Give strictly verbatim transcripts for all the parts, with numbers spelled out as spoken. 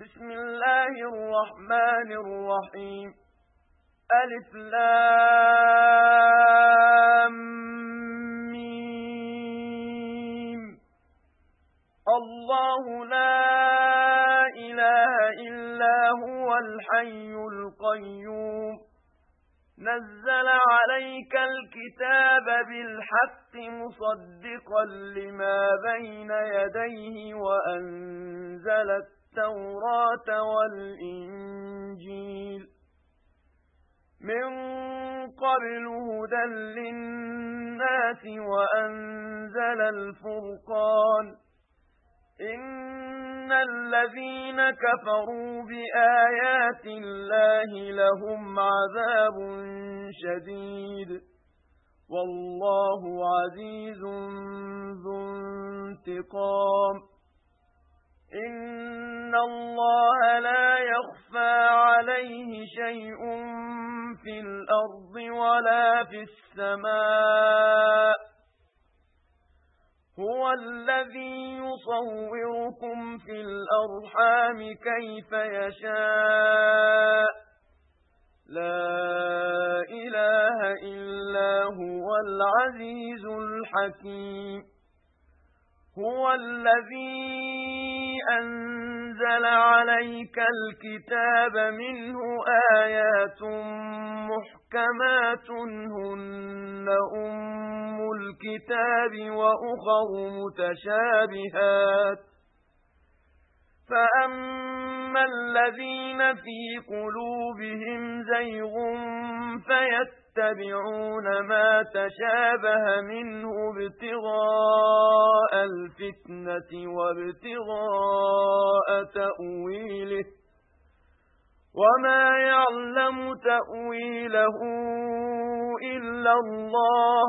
بسم الله الرحمن الرحيم. ألف لام ميم. الله لا إله إلا هو الحي القيوم. نزل عليك الكتاب بالحق مصدقا لما بين يديه وأنزل التوراة والإنجيل من قبل هدى للناس وأنزل الفرقان. إن الذين كفروا بآيات الله لهم عذاب شديد والله عزيز ذو انتقام. إن الله لا يخفى عليه شيء في الأرض ولا في السماء. هو الذي يصوركم في الأرحام كيف يشاء. لا إله إلا هو العزيز الحكيم. هو الذي أنزل عليك الكتاب منه آيات محكمات هن أم الكتاب وأخر متشابهات. فأما الذين في قلوبهم زيغ فيتبعون ما تشابه منه ابتغاء الفتنة وابتغاء تأويله وما يعلم تأويله إلا الله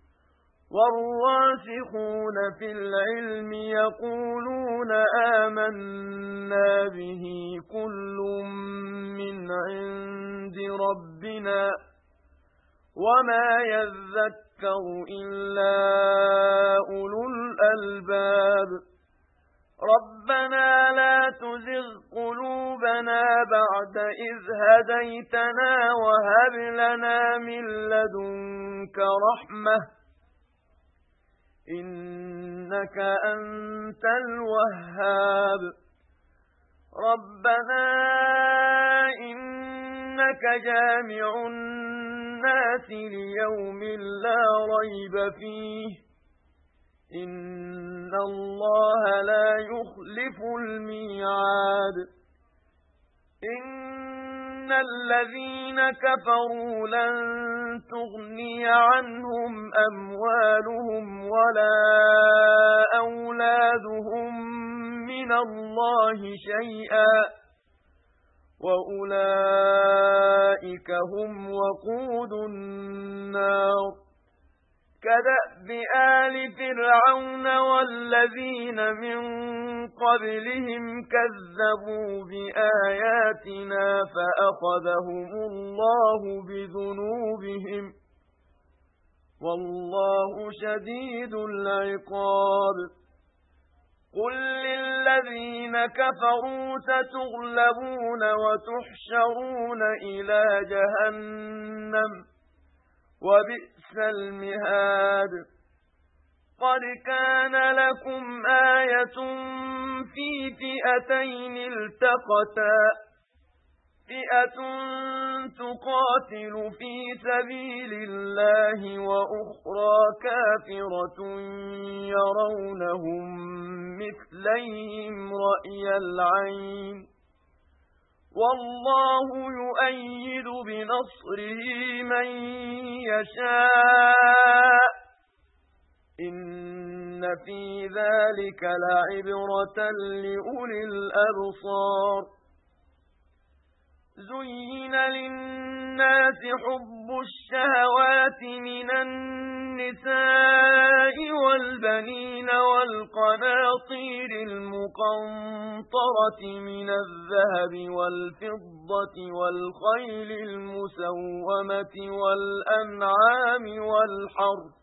والراسخون في العلم يقولون آمنا به كل من عند ربنا وما يذكر إلا أولو الألباب. ربنا لا تزغ قلوبنا بعد إذ هديتنا وهب لنا من لدنك رحمة إنك أنت الوهاب. ربنا إنك جامع الناس ليوم لا ريب فيه إن الله لا يخلف الميعاد. إن الذين كفروا لن تغني عنهم أموالهم ولا أولادهم من الله شيئا وأولئك هم وقود النار. كدأب آل فرعون والذين من قبلهم كذبوا بآياتنا فأخذهم الله بذنوبهم والله شديد العقاب. قل للذين كفروا ستغلبون وتحشرون إلى جهنم وبئس المهاد. قد كان لكم آية في فئتين التقتا فئة تقاتل في سبيل الله وأخرى كافرة يرونهم مثليهم رأي العين والله يؤيد بنصره من يشاء. إن في ذلك لعبرة لأولي الأبصار. زين للناس حب الشهوات من النساء والبنين والقناطير المقنطرة من الذهب والفضة والخيل المسومة والأنعام والحرث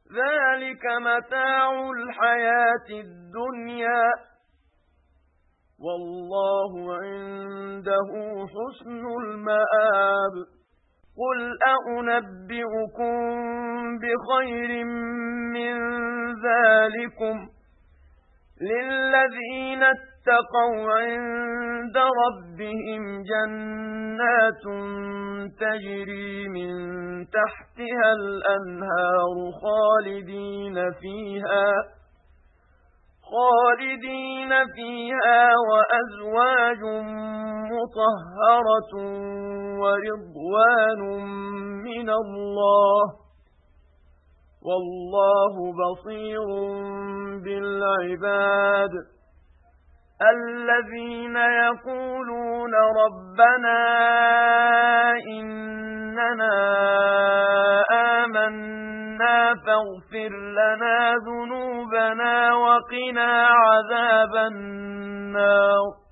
ذلك متاع الحياة الدنيا والله عنده حسن المآب. قل أنبئكم بخير من ذلكم للذين اتقوا عند ربهم جنات تجري من تحتها الأنهار خالدين فيها خالدين فيها وأزواج مطهرة ورضوان من الله والله بصير بالعباد. الذين يقولون ربنا إننا آمنا فاغفر لنا ذنوبنا وقنا عذاب النار.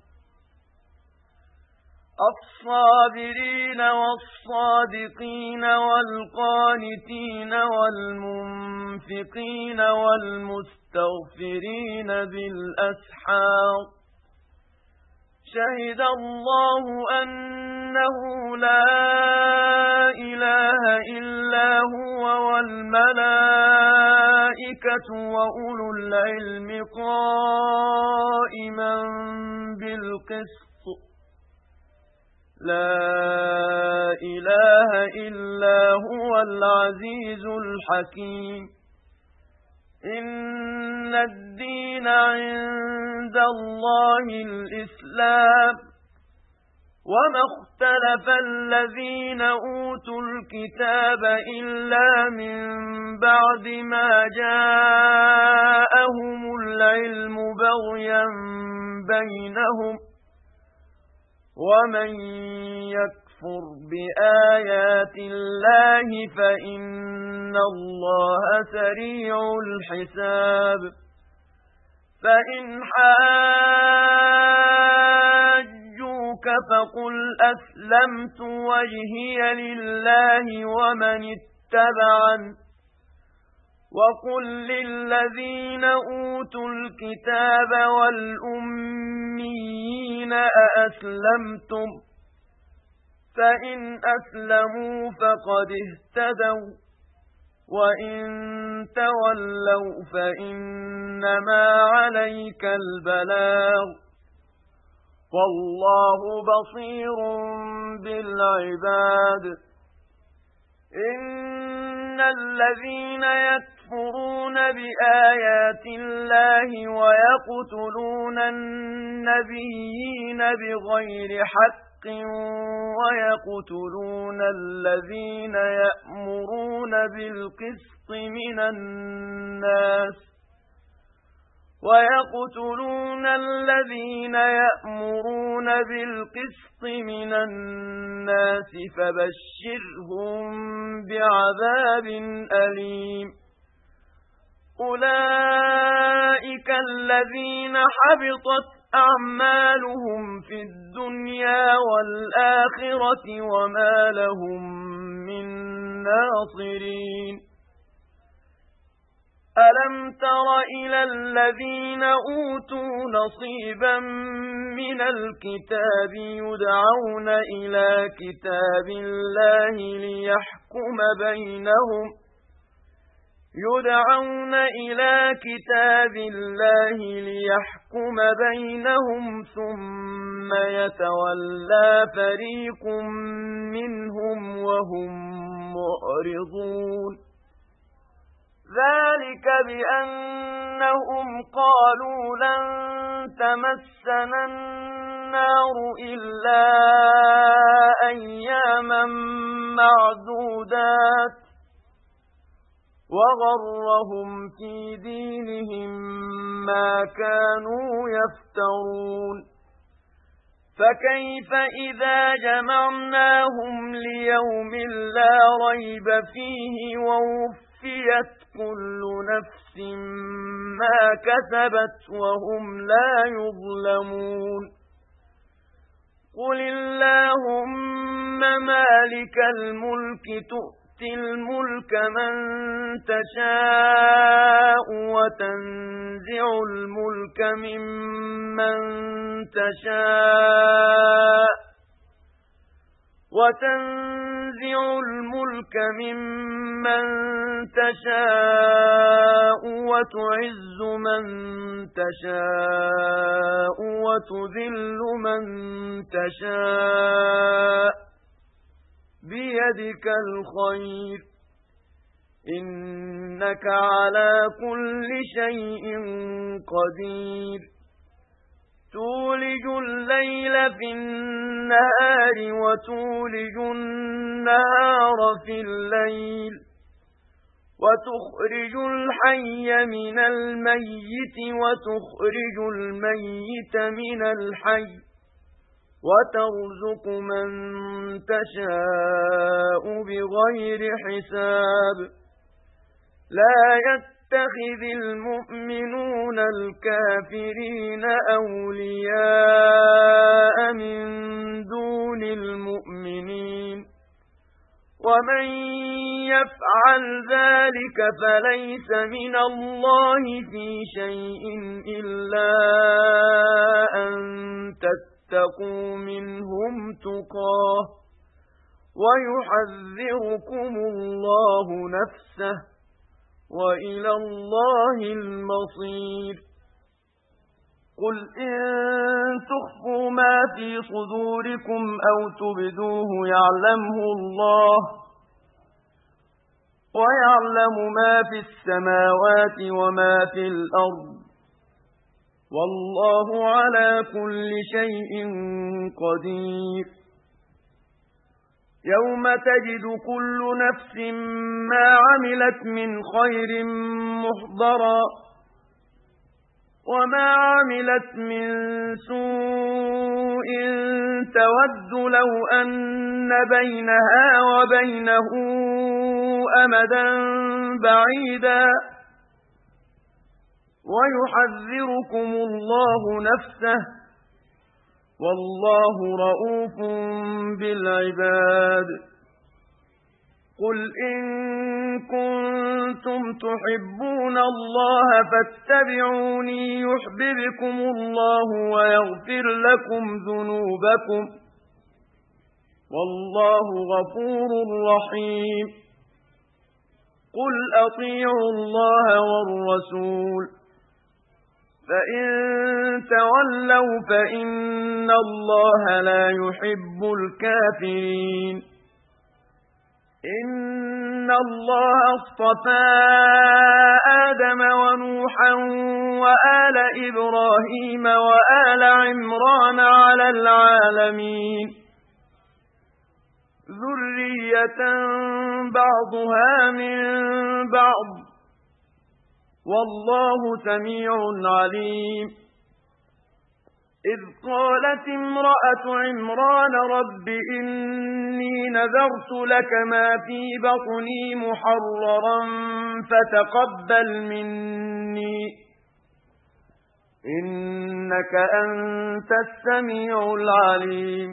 الصابرين والصادقين والقانتين والمنفقين والمستغفرين بالأسحار. شهد الله أنه لا إله إلا هو والملائكة وأولو العلم قائما بالقسط لا إله إلا هو العزيز الحكيم. إن الدين عند الله الإسلام وما اختلف الذين أوتوا الكتاب إلا من بعد ما جاءهم العلم بغيا بينهم ومن يكفر بآيات الله فإن الله سريع الحساب. فإن حاجوك فقل أسلمت وجهي لله ومن اتبعني وقل للذين أوتوا الكتاب والأميين أأسلمتم فإن أسلموا فقد اهتدوا وإن تولوا فإنما عليك البلاغ والله بصير بالعباد. إن الذين يكفرون بآيات الله ويقتلون النبيين بغير حق ويقتلون الذين يأمرون بالقسط من الناس ويقتلون الذين يأمرون بالقسط من الناس فبشرهم بعذاب أليم. أولئك الذين حبطت أعمالهم في الدنيا والآخرة وما لهم من ناصرين. ألم تر إلى الذين أوتوا نصيبا من الكتاب يدعون إلى كتاب الله ليحكم بينهم يدعون إلى كتاب الله ليحكم بينهم ثم يتولى فريق منهم وهم معرضون. ذلك بأنهم قالوا لن تمسنا النار إلا أياما معدودات وغرهم في دينهم ما كانوا يفترون. فكيف إذا جمعناهم ليوم لا ريب فيه ووفيت كل نفس ما كسبت وهم لا يظلمون. قل اللهم مالك الملك تؤتي تؤتي الملك من تشاء وتنزع الملك ممن تشاء وتنزع الملك ممن تشاء وتعز من تشاء وتذل من تشاء بيدك الخير إنك على كل شيء قدير تولج الليل في النهار وتولج النهار في الليل وتخرج الحي من الميت وتخرج الميت من الحي وترزق من تشاء بغير حساب لا يتخذ المؤمنون الكافرين أولياء من دون المؤمنين ومن يفعل ذلك فليس من الله في شيء إلا أن تتقوا منهم تقاه ويحذركم الله نفسه وإلى الله المصير قل إن تخفوا ما في صدوركم أو تبدوه يعلمه الله ويعلم ما في السماوات وما في الأرض والله على كل شيء قدير يوم تجد كل نفس ما عملت من خير محضرا وما عملت من سوء تود لو أن بينها وبينه أمدا بعيدا ويحذركم الله نفسه والله رؤوف بالعباد قل إن كنتم تحبون الله فاتبعوني يحببكم الله ويغفر لكم ذنوبكم والله غفور رحيم قل أطيعوا الله والرسول فإن تولوا فإن الله لا يحب الكافرين إن الله اصطفى آدم ونوحا وآل إبراهيم وآل عمران على العالمين ذرية بعضها من بعض والله سميع عليم إذ قالت امرأة عمران رب إني نذرت لك ما في بطني محررا فتقبل مني إنك أنت السميع العليم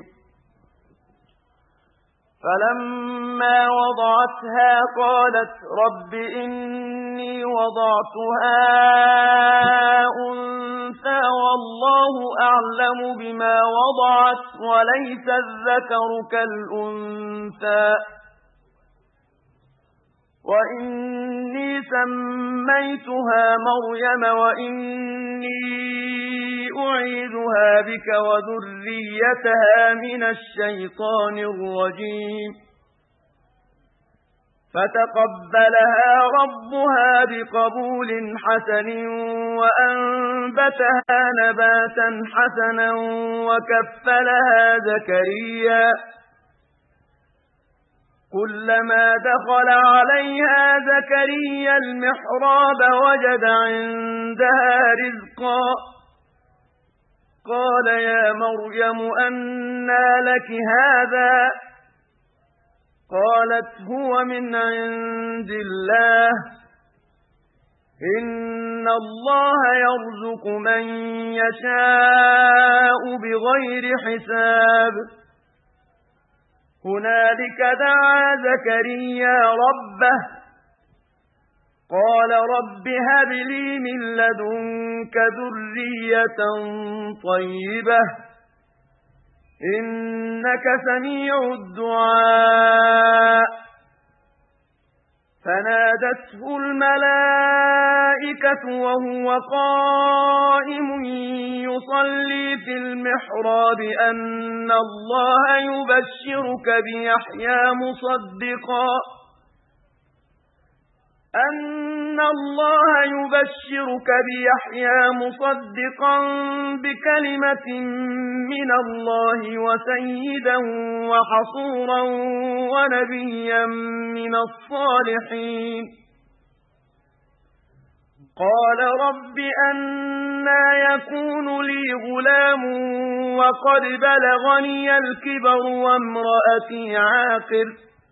فلما وضعتها قالت رب إني وضعتها أنثى والله أعلم بما وضعت وليس الذكر كالأنثى وإني سميتها مريم وإني أعيذها بك وذريتها من الشيطان الرجيم فتقبلها ربها بقبول حسن وأنبتها نباتا حسنا وكفلها زكريا كلما دخل عليها زكريا المحراب وجد عندها رزقا قال يا مريم أنى لك هذا قالت هو من عند الله إن الله يرزق من يشاء بغير حساب هنالك دعا زكريا ربه قال رب هب لي من لدنك ذرية طيبة إنك سميع الدعاء فنادته الملائكة وهو قائم يصلي في المحراب أن الله يبشرك بيحيى مصدقا أن الله يبشرك بيحيى مصدقا بكلمة من الله وسيدا وحصورا ونبيا من الصالحين قال رب أنى يكون لي غلام وقد بلغني الكبر وامرأتي عاقر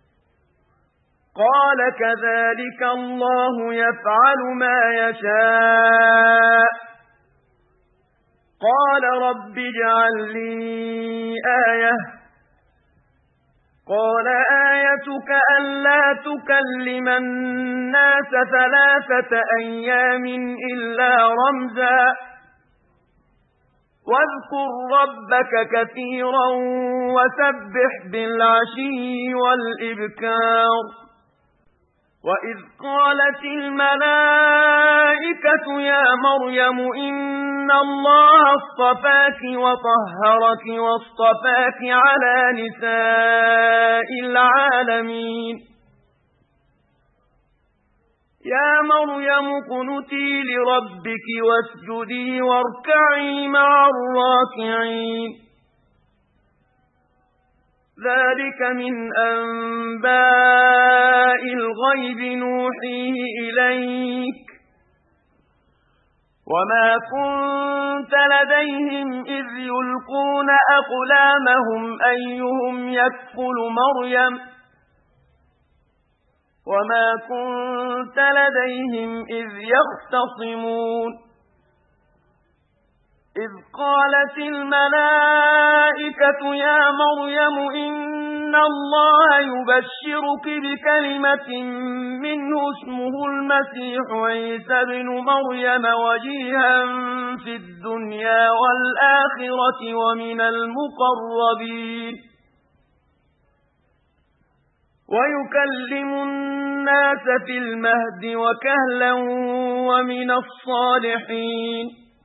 قال كذلك الله يفعل ما يشاء قال رب اجعل لي آية قال آيتك ألا تكلم الناس ثلاثة أيام إلا رمزا واذكر ربك كثيرا وسبح بالعشي والإبكار وإذ قالت الملائكة يا مريم إن الله اصطفاك وطهرك واصطفاك على نساء العالمين يا مريم اقنتي لربك واسجدي واركعي مع الراكعين ذلك من أنباء الغيب نوحيه إليك وما كنت لديهم إذ يلقون أقلامهم أيهم يكفل مريم وما كنت لديهم إذ يختصمون إذ قالت الملائكة يا مريم إن الله يبشرك بكلمة منه اسمه المسيح عيسى بن مريم وجيها في الدنيا والآخرة ومن المقربين ويكلم الناس في المهد وكهلا ومن الصالحين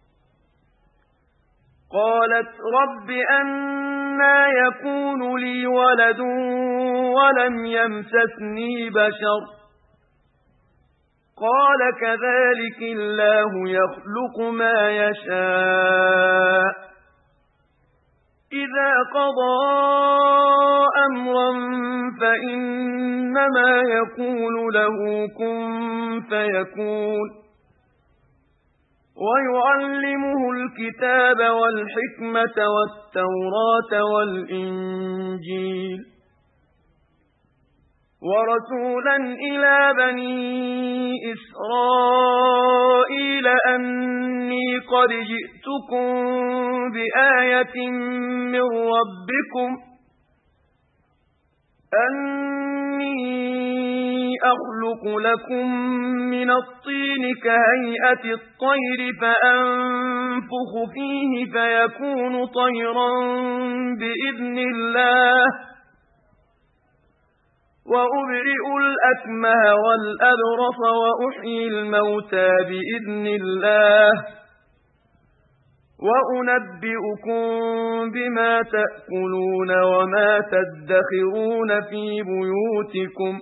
قالت رب أنى يكون لي ولد ولم يمسسني بشر قال كذلك الله يخلق ما يشاء إذا قضى أمرا فإنما يقول له كن فيكون ويعلمه الكتاب والحكمة والتوراة والإنجيل ورسولا إلى بني إسرائيل أني قد جئتكم بآية من ربكم أني أخلق لكم من الطين كهيئة الطير فأنفخ فيه فيكون طيرا بإذن الله وأبرئ الأكمه والأبرص وأحيي الموتى بإذن الله وأنبئكم بما تأكلون وما تدخرون في بيوتكم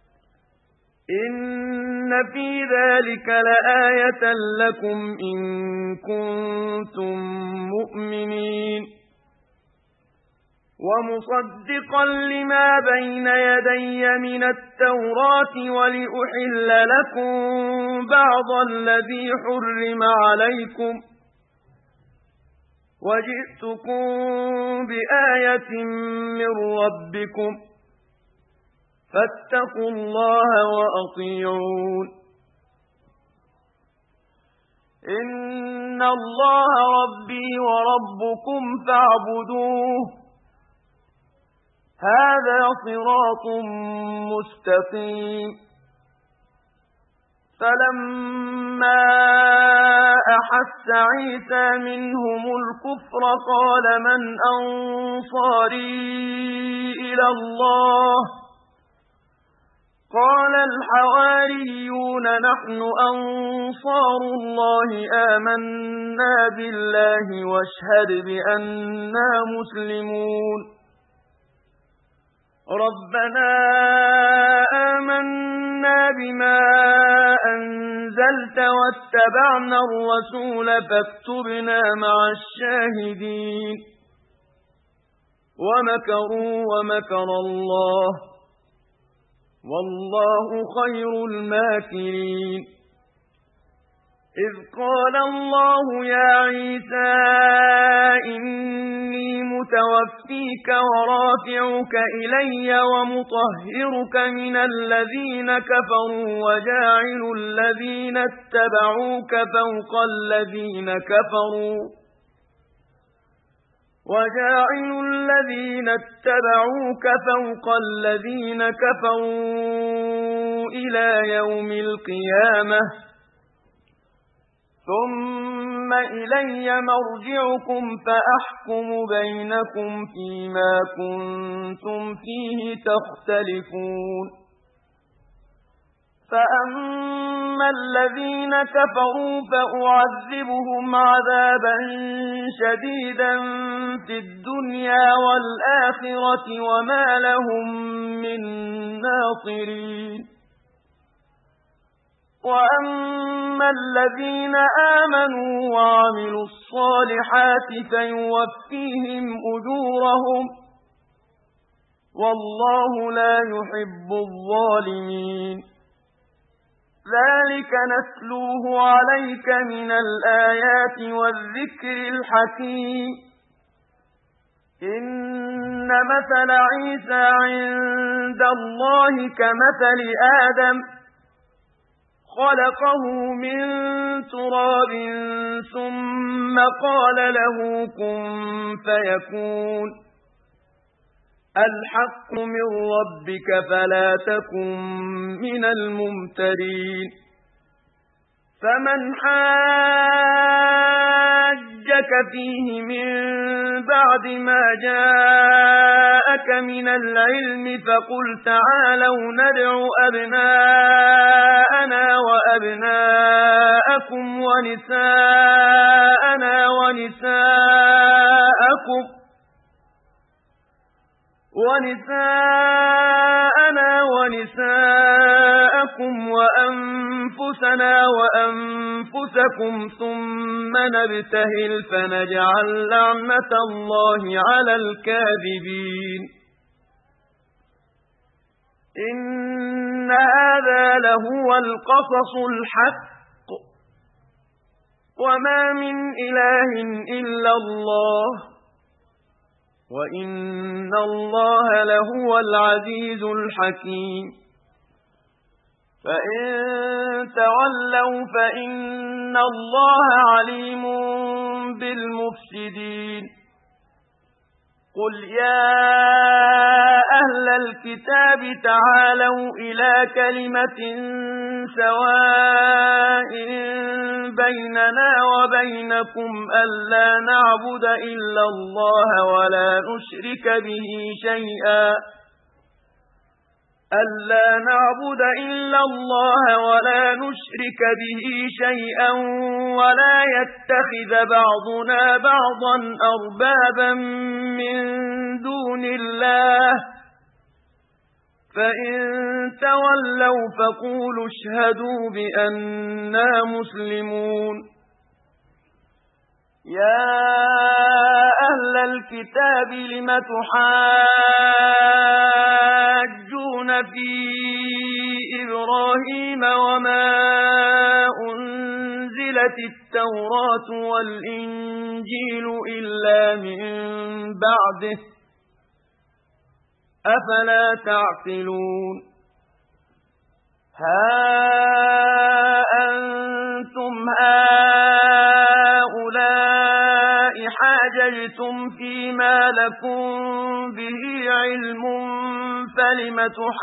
إن في ذلك لآية لكم إن كنتم مؤمنين ومصدقا لما بين يدي من التوراة ولأحل لكم بعض الذي حرم عليكم وجئتكم بآية من ربكم فاتقوا الله وأطيعون إن الله ربي وربكم فاعبدوه هذا صراط مستقيم فلما أحس عيسى منهم الكفر قال من أنصاري إلى الله قال الحواريون نحن أنصار الله آمنا بالله واشهد بأننا مسلمون ربنا آمنا بما أنزلت واتبعنا الرسول فاكتبنا مع الشاهدين ومكروا ومكر الله والله خير الماكرين إذ قال الله يا عيسى إني متوفيك ورافعك إلي ومطهرك من الذين كفروا وجاعل الذين اتبعوك فوق الذين كفروا وجاعل الذين اتبعوك فوق الذين كفروا إلى يوم القيامة ثم إلي مرجعكم فأحكم بينكم فيما كنتم فيه تختلفون فأما الذين كفروا فأعذبهم عذابا شديدا في الدنيا والآخرة وما لهم من ناصرين وأما الذين آمنوا وعملوا الصالحات فيوفيهم أجورهم والله لا يحب الظالمين ذلك نتلوه عليك من الآيات والذكر الحكيم إن مثل عيسى عند الله كمثل آدم خلقه من تراب ثم قال له كن فيكون الحق من ربك فلا تكن من الممترين فمن حاجك فيه من بعد ما جاءك من العلم فقل تعالوا ندع أبناءنا وأبناءكم ونساءنا ونساءكم ونساءنا ونساءكم وأنفسنا وأنفسكم ثم نبتهل فنجعل لعنة الله على الكاذبين إن هذا لهو القصص الحق وما من إله إلا الله وإن الله لهو العزيز الحكيم فإن تولوا فإن الله عليم بالمفسدين قل يا أهل الكتاب تعالوا إلى كلمة سواء بيننا وبينكم ألا نعبد إلا الله ولا نشرك به شيئا ألا نعبد إلا الله ولا نشرك به شيئا ولا يتخذ بعضنا بعضا أربابا من دون الله فإن تولوا فقولوا اشهدوا بأننا مسلمون يا أهل الكتاب لم تحاجون في إبراهيم وما أنزلت التوراة والإنجيل إلا من بعده أفلا تعقلون ها أنتم هؤلاء حاججتم فيما لكم به علم فلم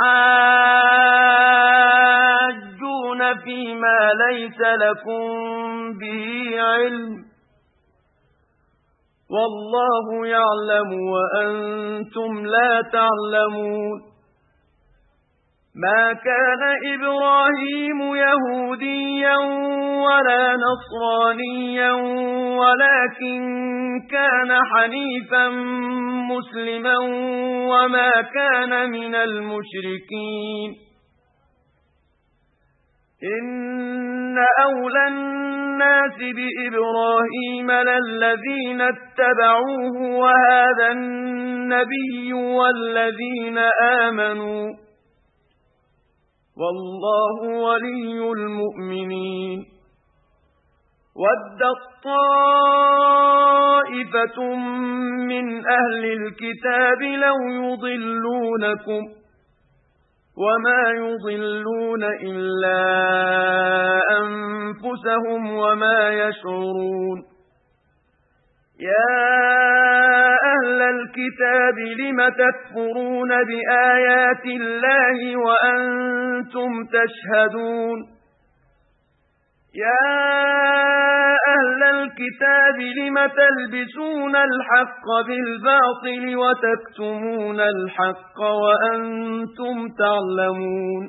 تحاجون فيما ليس لكم به علم والله يعلم وأنتم لا تعلمون ما كان إبراهيم يهوديا ولا نصرانيا ولكن كان حنيفا مسلما وما كان من المشركين إن أولى الناس بإبراهيم للذين اتبعوه وهذا النبي والذين آمنوا والله ولي المؤمنين ودت طائفة من أهل الكتاب لو يضلونكم وما يضلون إلا أنفسهم وما يشعرون يا أهل الكتاب لم تكفرون بآيات الله وأنتم تشهدون يا أهل الكتاب لم تلبسون الحق بالباطل وتكتمون الحق وأنتم تعلمون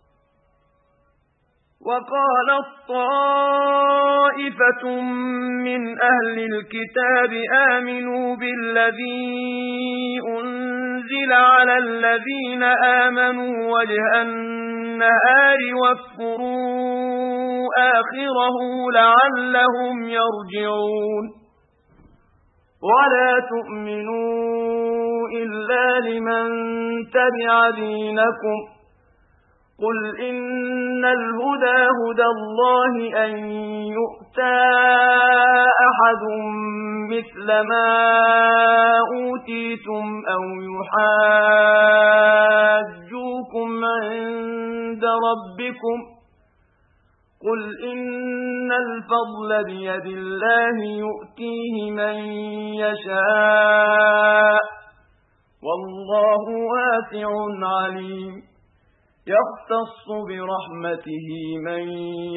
وقالت طائفة من أهل الكتاب آمنوا بالذي أنزل على الذين آمنوا وجه النهار واكفروا آخره لعلهم يرجعون ولا تؤمنوا إلا لمن تبع دينكم قل إن الهدى هدى الله أن يؤتى أحد مثل ما أوتيتم أو يحاجوكم عند ربكم قل إن الفضل بيد الله يؤتيه من يشاء والله واسع عليم يختص برحمته من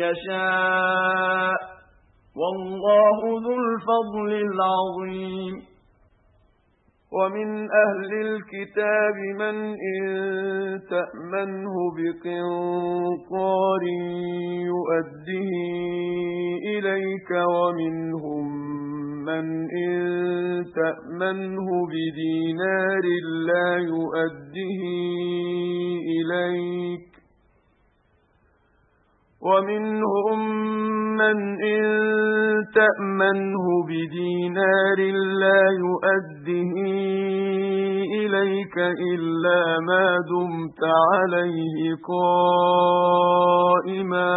يشاء والله ذو الفضل العظيم ومن أهل الكتاب من إن تأمنه بقنطار يؤديه إليك ومنهم من إن تأمنه بدينار لا يؤديه إليك ومنهم من إن تأمنه بدينار لا يؤديه إليك إلا ما دمت عليه قائما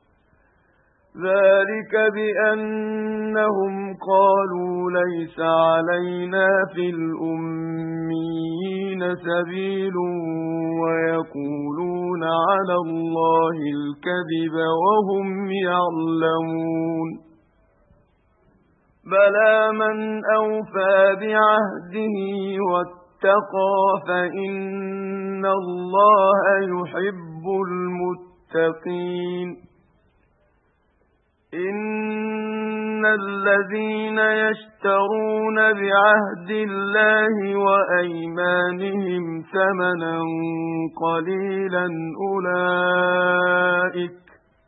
ذلك بأنهم قالوا ليس علينا في الأميين سبيل ويقولون على الله الكذب وهم يعلمون بلى من أوفى بعهده واتقى فإن الله يحب المتقين إن الذين يشترون بعهد الله وأيمانهم ثمنا قليلا أولئك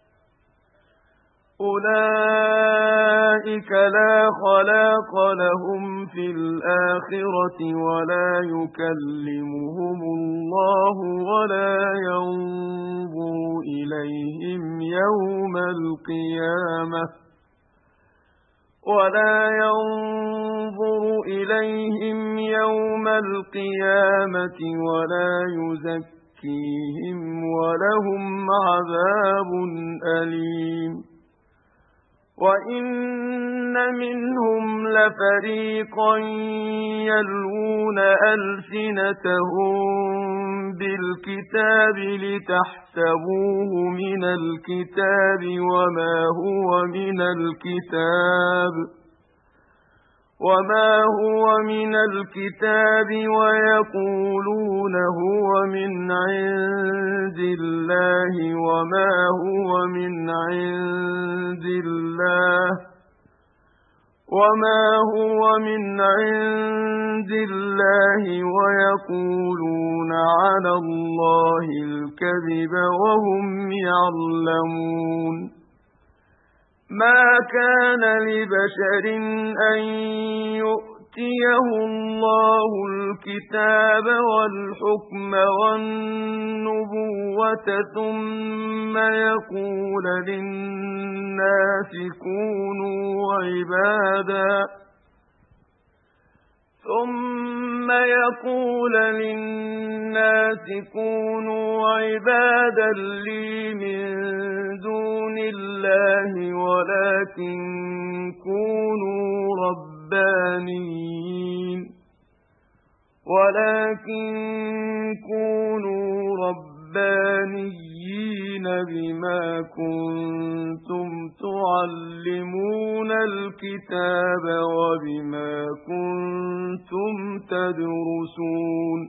أولئك لا خلاق لهم في الآخرة ولا يكلمهم الله ولا ينظر إليهم يوم القيامة ولا ينظر إليهم يوم القيامة ولا يزكيهم ولهم عذاب أليم وإن منهم لفريقا يلوون ألسنتهم بالكتاب لتحسبوه من الكتاب وما هو من الكتاب وما هو من الكتاب ويقولون هو من عند الله وما هو من عند الله وما هو من عند الله ويقولون على الله الكذب وهم يعلمون ما كان لبشر أن يؤتيه الله الكتاب والحكم والنبوة ثم يقول للناس كونوا عبادا ثم يقول للناس كونوا عبادا لي من دون الله ولكن كونوا ربانيين ولكن كونوا ربانيين بما كنتم تعلمون الكتاب وبما كنتم تدرسون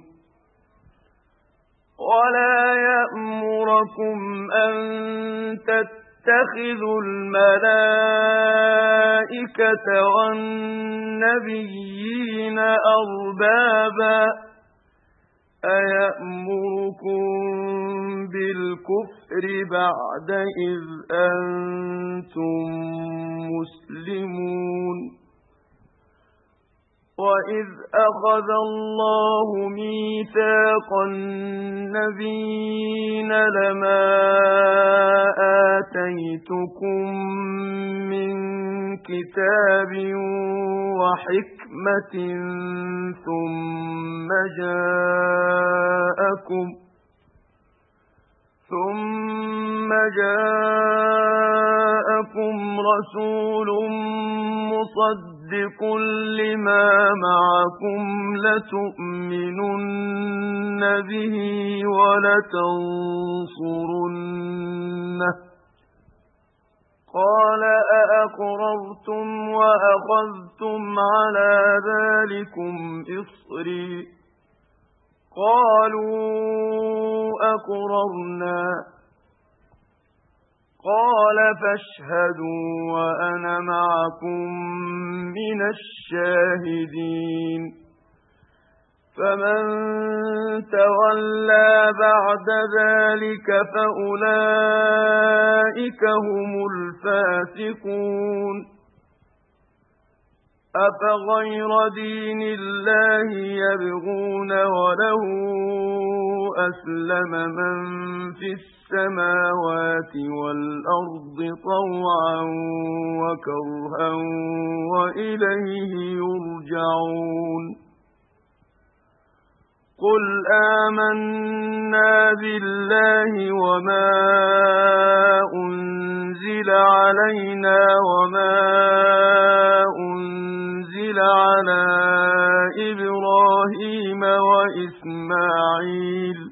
ولا يأمركم أن تتخذوا الملائكة والنبيين أربابا أيأمركم بالكفر بعد إذ أنتم مسلمون وإذ أخذ الله ميثاق النبيين لما آتيتكم من كتاب وحكمة ثم جاءكم ثم جاءكم رسول مصدق لما معكم لتؤمنن به ولتنصرنه قال أأقررتم وأخذتم على ذلكم إصري قالوا أقررنا قال فاشهدوا وأنا معكم من الشاهدين فمن تولى بعد ذلك فأولئك هم الفاسقون أفغير دين الله يبغون وله أسلم من في السماوات والأرض طوعا وكرها وإليه يرجعون قل آمنا بالله وما أنزل علينا وما أنزل على إبراهيم وإسماعيل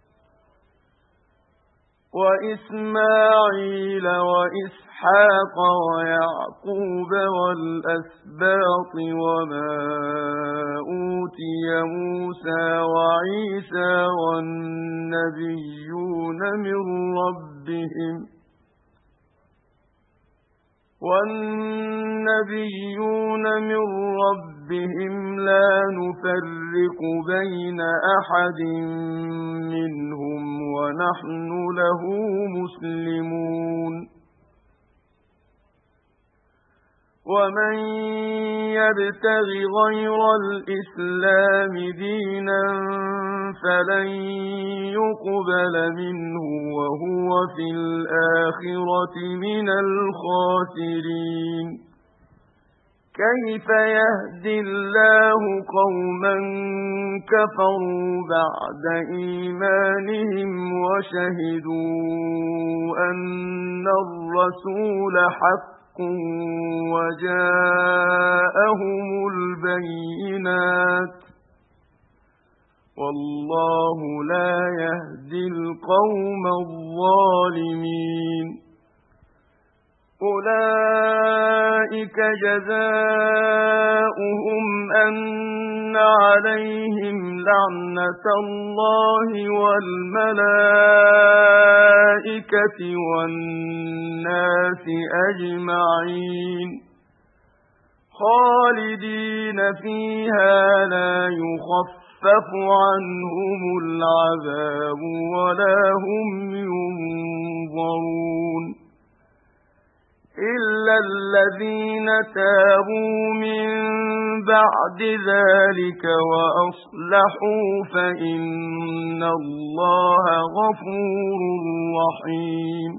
وإسماعيل وإسحاق ويعقوب والأسباط وما أوتي موسى وعيسى والنبيون من ربهم والنبيون من ربهم لا نفرق بين أحد منهم ونحن له مسلمون ومن يبتغ غير الإسلام دينا فلن يقبل منه وهو في الآخرة من الخاسرين كيف يهدي الله قوما كفروا بعد إيمانهم وشهدوا أن الرسول حق وجاءهم البينات والله لا يهدي القوم الظالمين أولئك جزاؤهم أن عليهم لعنة الله والملائكة والناس أجمعين خالدين فيها لا يخفف عنهم العذاب ولا هم ينظرون إلا الذين تابوا من بعد ذلك وأصلحوا فإن الله غفور رحيم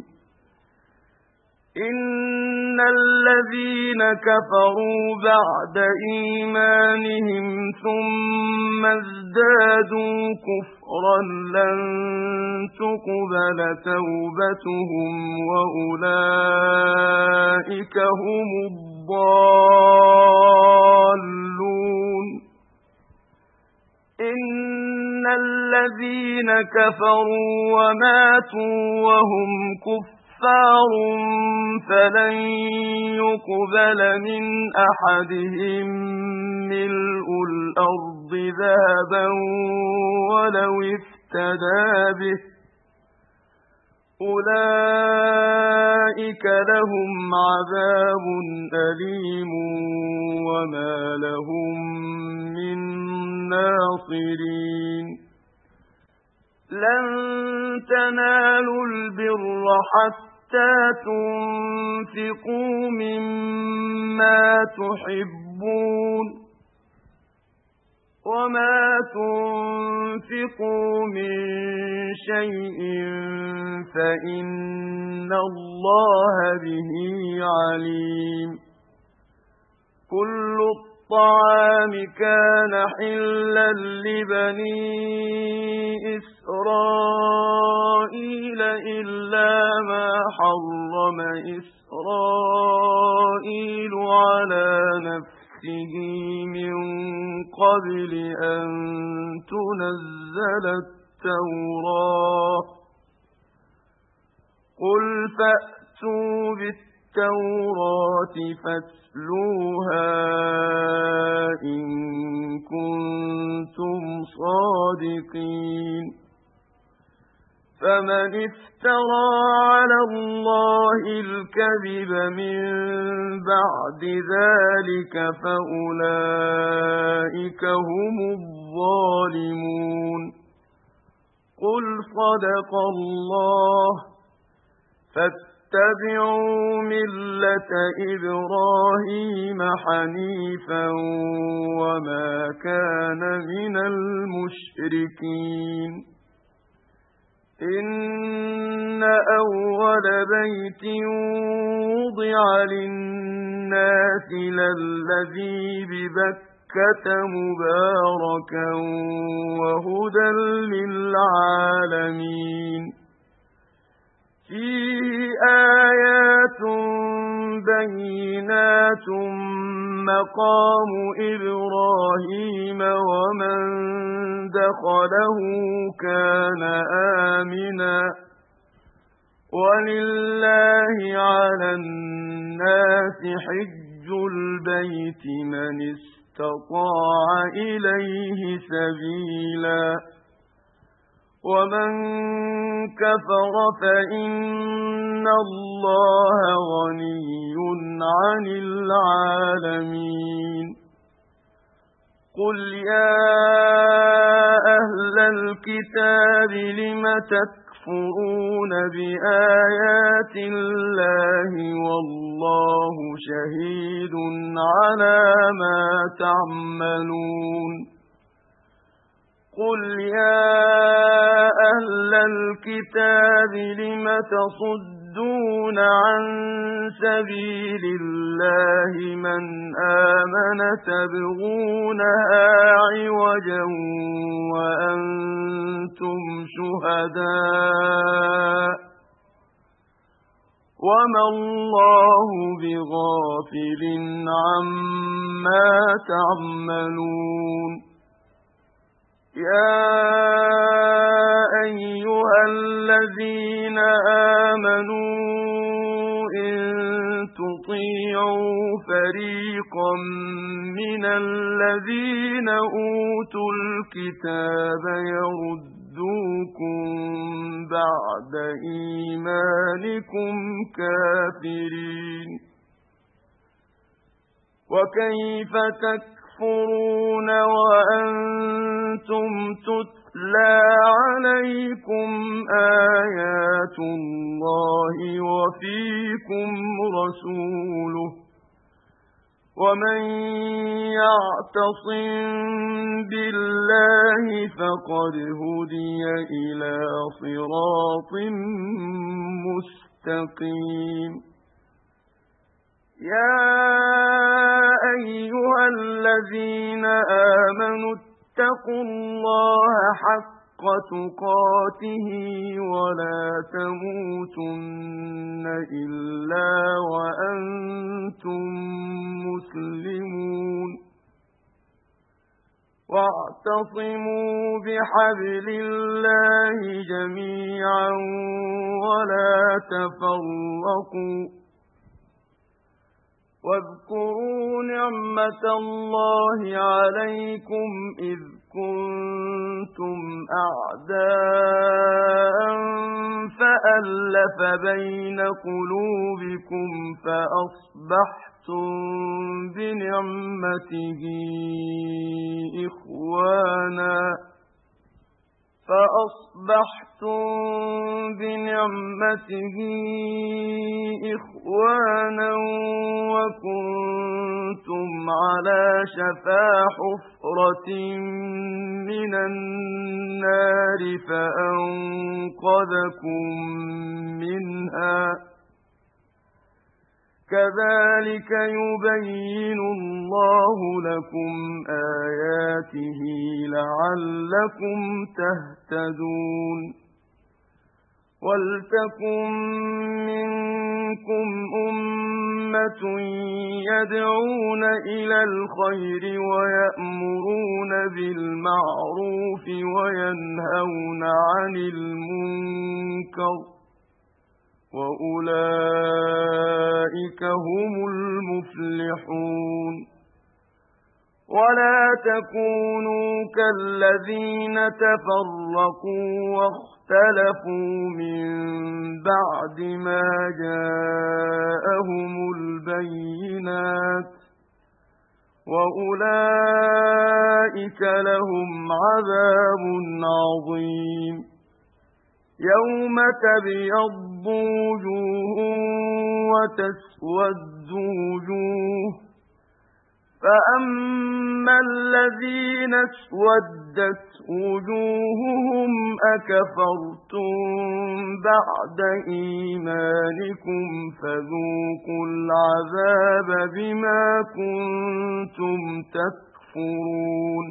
إن الذين كفروا بعد إيمانهم ثم ازدادوا كفرا لن تقبل توبتهم وأولئك هم الضالون إن الذين كفروا وماتوا وهم كفر كفار فلن يقبل من أحدهم ملء الأرض ذهبا ولو افتدى به أولئك لهم عذاب أليم وما لهم من ناصرين لن تنالوا البر حتى تنفقوا مما تحبون وما تنفقوا من شيء فإن الله به عليم كل الطعام كان حلا لبني إسرائيل إلا ما حرم إسرائيل على نفسه من قبل أن تنزل التوراة قل فأتوا بالتوراة فاتلوها إن كنتم صادقين فمن افترى على الله الكذب من بعد ذلك فأولئك هم الظالمون قل صدق الله فاتبعوا ملة إبراهيم حنيفا وما كان من المشركين إن أول بيت وضع للناس للذي ببكة مباركا وهدى للعالمين فيه آيات بينات مقام إبراهيم ومن دخله كان آمنا ولله على الناس حج البيت من استطاع إليه سبيلا ومن كفر فإن الله غني عن العالمين قل يا أهل الكتاب لم تكفرون بآيات الله والله شهيد على ما تعملون قل يا أهل الكتاب لم تصدون عن سبيل الله من آمن تبغونها عوجا وأنتم شهداء وما الله بغافل عما تعملون يا أيها الذين آمنوا إن تُطِيعُوا فَرِيقًا مِنَ الَّذِينَ أُوتُوا الْكِتَابَ يَرُدُّوكُم بَعْدَ إِيمَانِكُمْ كَافِرِينَ وَكَيْفَ تَكْفُرُونَ وَأَنتُمْ تُتْلَى عَلَيْكُمْ آيَاتُ اللَّهِ وَفِيكُمْ رَسُولُهُ وَمَن يَعْتَصِم بِاللَّهِ فَقَدْ هُدِيَ إِلَى صِرَاطٍ مُّسْتَقِيمٍ يَا أَيُّهَا الَّذِينَ آمَنُوا اتَّقُوا اللَّهَ حَقَّ تُقَاتِهِ وَلَا تَمُوتُنَّ إِلَّا وَأَنتُم مُّسْلِمُونَ وَاعْتَصِمُوا بِحَبْلِ اللَّهِ جَمِيعًا وَلَا تَفَرَّقُوا وَاذْكُرُوا نِعْمَةَ اللَّهِ عَلَيْكُمْ إِذْ كُنتُمْ أَعْدَاءً فَأَلَّفَ بَيْنَ قُلُوبِكُمْ فَأَصْبَحْتُم بِنِعْمَتِهِ إِخْوَانًا فَأَصْبَحْتُم بِنِعْمَتِهِ إِخْوَانًا وَكُنتُمْ عَلَىٰ شَفَا حُفْرَةٍ مِّنَ النَّارِ فَأَنقَذَكُم مِّنْهَا ۗ كَذَٰلِكَ يُبَيِّنُ اللَّهُ لَكُمْ آيَاتِهِ لَعَلَّكُمْ تَهْتَدُونَ وَلْتَكُن مِّنكُمْ أُمَّةٌ يَدْعُونَ إِلَى الْخَيْرِ وَيَأْمُرُونَ بِالْمَعْرُوفِ وَيَنْهَوْنَ عَنِ الْمُنكَرِ وَأُولَئِكَ هُمُ الْمُفْلِحُونَ وَلَا تَكُونُوا كَالَّذِينَ تَفَرَّقُوا وَاخْتَلَفُوا مِن بَعْدِ مَا جَاءَهُمُ الْبَيِّنَاتُ وَأُولَئِكَ لَهُمْ عَذَابٌ عَظِيمٌ يَوْمَ تَبْيَضُّ وُجُوهٌ وَتَسْوَدُّ وُجُوهٌ فَأَمَّا الَّذِينَ اسْوَدَّتْ وُجُوهُهُمْ أَكَفَرْتُم بَعْدَ إِيمَانِكُمْ فَذُوقُوا الْعَذَابَ بِمَا كُنتُمْ تَكْفُرُونَ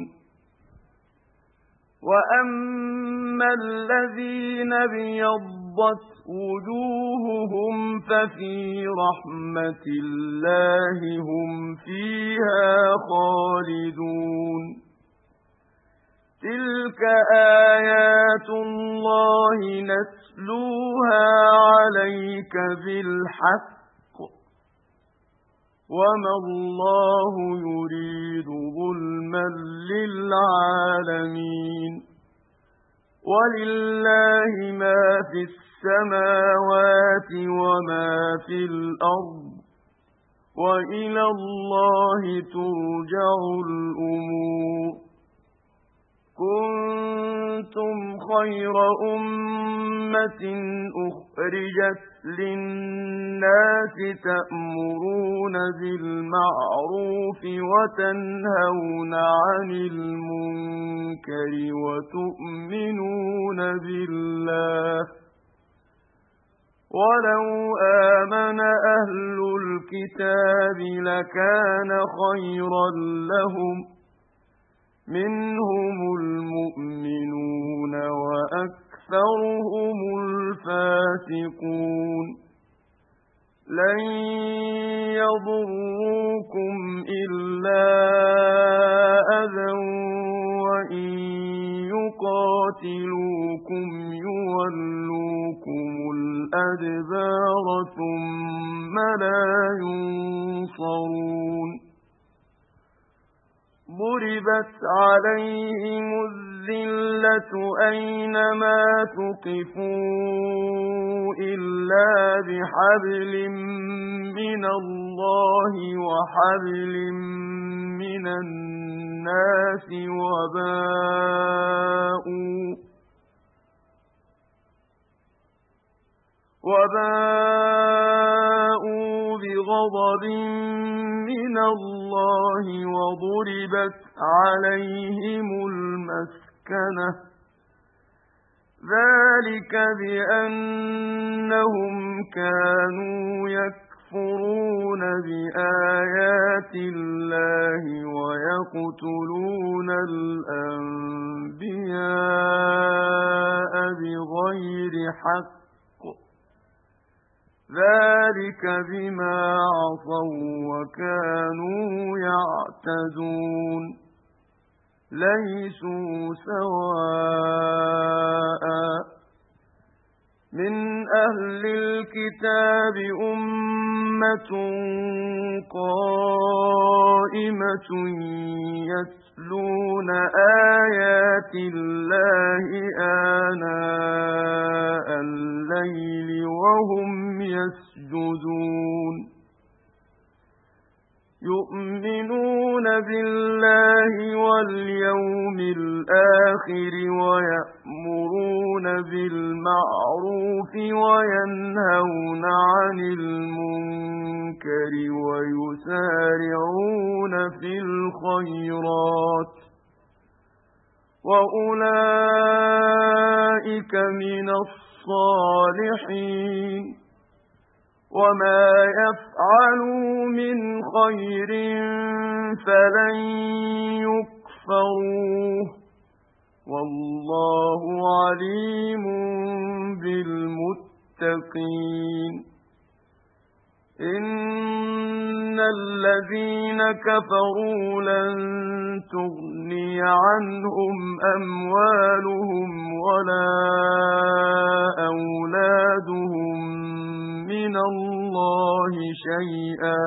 وَأَمَّا الَّذِينَ ابْيَضَّتْ وُجُوهُهُمْ فَفِي رَحْمَةِ اللَّهِ هُمْ فِيهَا خَالِدُونَ تِلْكَ آيَاتُ اللَّهِ نَتْلُوهَا عَلَيْكَ بِالْحَقِّ وَمَا اللَّهُ يُرِيدُ ظُلْمًا لِّلْعَالَمِينَ وَلِلَّهِ مَا فِي السَّمَاوَاتِ وَمَا فِي الْأَرْضِ وَإِلَى اللَّهِ تُرْجَعُ الْأُمُورُ كُنتُمْ خَيْرَ أُمَّةٍ أُخْرِجَتْ لِلنَّاسِ تَأْمُرُونَ بِالْمَعْرُوفِ وَتَنْهَوْنَ عَنِ الْمُنكَرِ وَتُؤْمِنُونَ بِاللَّهِ وَلَوْ آمَنَ أَهْلُ الْكِتَابِ لَكَانَ خَيْرًا لَّهُمْ مِنْهُمُ الْمُؤْمِنُونَ وَأَكْثَرُهُمُ الْفَاسِقُونَ لَن يَضُرُّوكُمْ إِلَّا أَذًى وَإِن يُقَاتِلُوكُمْ يُوَلُّوكُمُ الْأَدْبَارَ ثُمَّ لَا يُنصَرُونَ وضربت عليهم الذلة أينما ثقفوا إلا بحبل من الله وحبل من الناس وباءوا وباءوا بغضب من الله وضربت عليهم المسكنة ذلك بأنهم كانوا يكفرون بآيات الله ويقتلون الأنبياء بغير حق ذلك بما عصوا وكانوا يعتدون ليسوا سواء من أهل الكتاب أمة قائمة يتلون آيات الله آناء الليل وهم يسجدون يؤمنون بالله واليوم الآخر ويأمرون بالمعروف وينهون عن المنكر ويسارعون في الخيرات وأولئك من الصالحين وما يفعلوا من خير فلن يكفروه والله عليم بالمتقين إن الذين كفروا لن تغني عنهم أموالهم ولا أولادهم من الله شيئا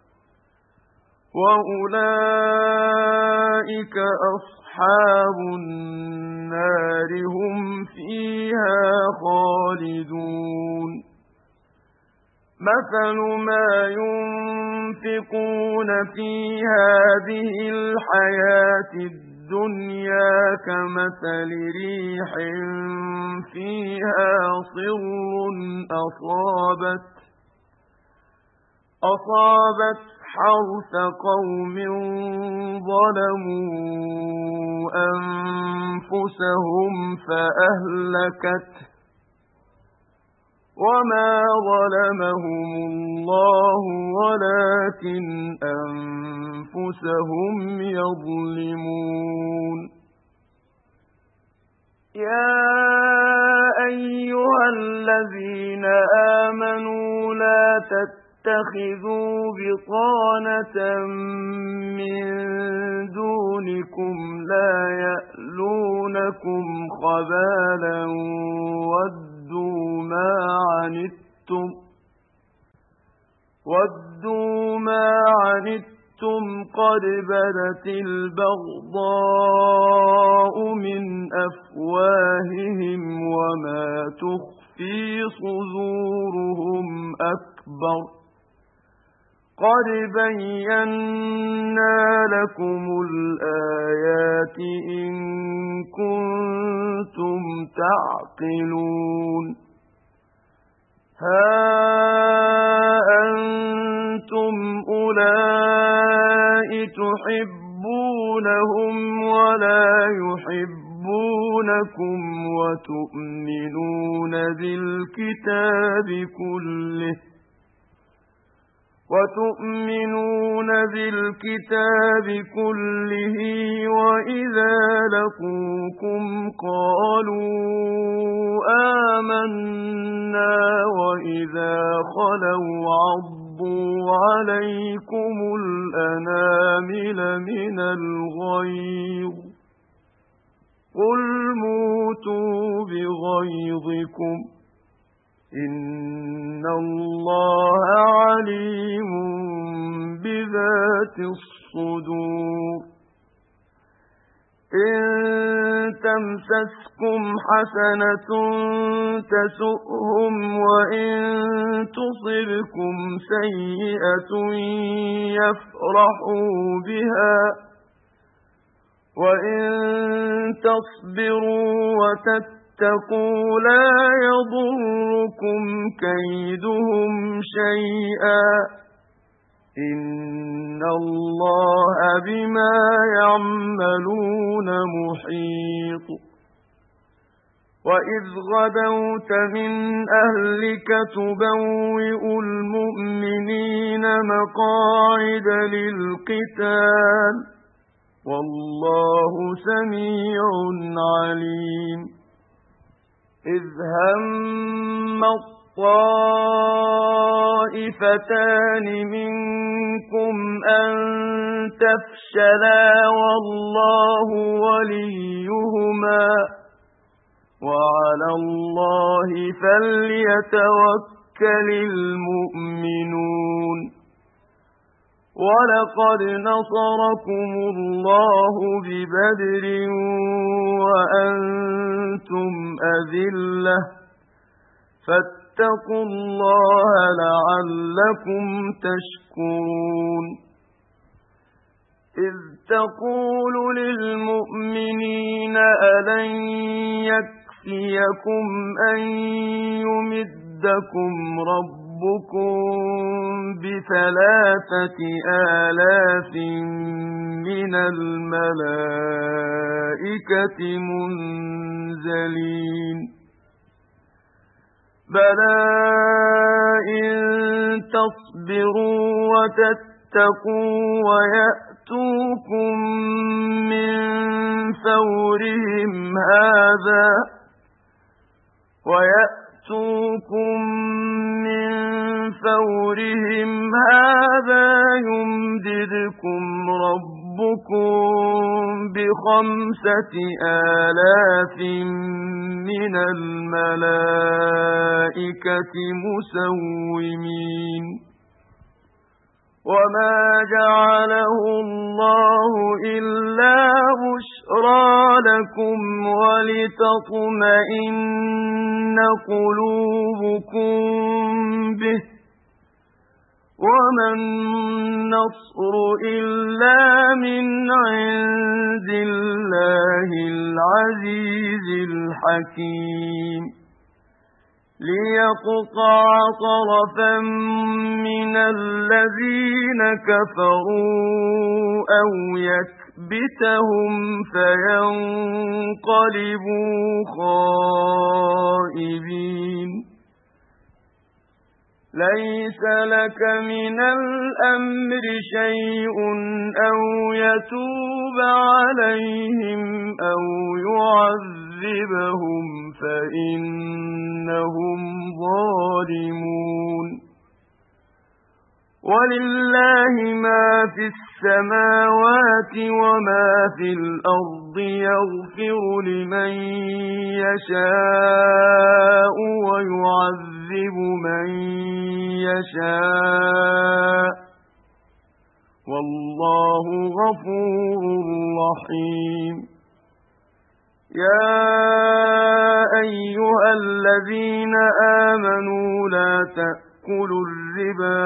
وأولئك أصحاب النار هم فيها خالدون مثل ما ينفقون في هذه الحياة الدنيا كمثل ريح فيها صر أصابت أصابت حرث قوم ظلموا أنفسهم فأهلكته وما ظلمهم الله ولكن أنفسهم يظلمون يا أيها الذين آمنوا لا تتخذوا بطانة من دونكم لا يألونكم خبالا ودوا ما عنتم ودوا ما عنتم قد بدت البغضاء من أفواههم وما تخفي صدورهم أكبر قد بينا لكم الآيات إن كنتم تعقلون ها أنتم أولئك تحبونهم ولا يحبونكم وتؤمنون بالكتاب كله وتؤمنون بالكتاب كله وإذا لقوكم قالوا آمنا وإذا خلوا عضوا عليكم الأنامل من الغيظ قل موتوا بغيظكم إن الله عليم بذات الصدور إن تمسسكم حسنة تسؤهم وإن تصبكم سيئة يفرحوا بها وإن تصبروا وتتقوا لا يضركم كيدهم شيئا إن الله بما يعملون محيط وإذ غدوت من أهلك تبوئ المؤمنين مقاعد للقتال والله سميع عليم إذ هم الطائفتان منكم أن تفشلا والله وليهما وعلى الله فليتوكل المؤمنون ولقد نصركم الله ببدر وأنتم أذلة فاتقوا الله لعلكم تشكرون إذ تقول للمؤمنين ألن يكفيكم أن يمدكم ربكم بثلاثة آلاف من الملائكة منزلين بلى إن تصبروا وتتقوا ويأتوكم من فورهم هذا ويأتوكم من فورهم هذا يمددكم ربكم بخمسة آلاف من الملائكة مسومين وما جعله الله إلا بشرى لكم ولتطمئن قلوبكم به وما النصر إلا من عند الله العزيز الحكيم ليقطع طرفا من الذين كفروا أو يكبتهم فينقلبوا خائبين ليس لك من الأمر شيء أو يتوب عليهم أو يعذبهم فإنهم ظالمون ولله ما في السماوات وما في الأرض يغفر لمن يشاء ويعذب من يشاء والله غفور رحيم يا أيها الذين آمنوا لا تأكلوا الربا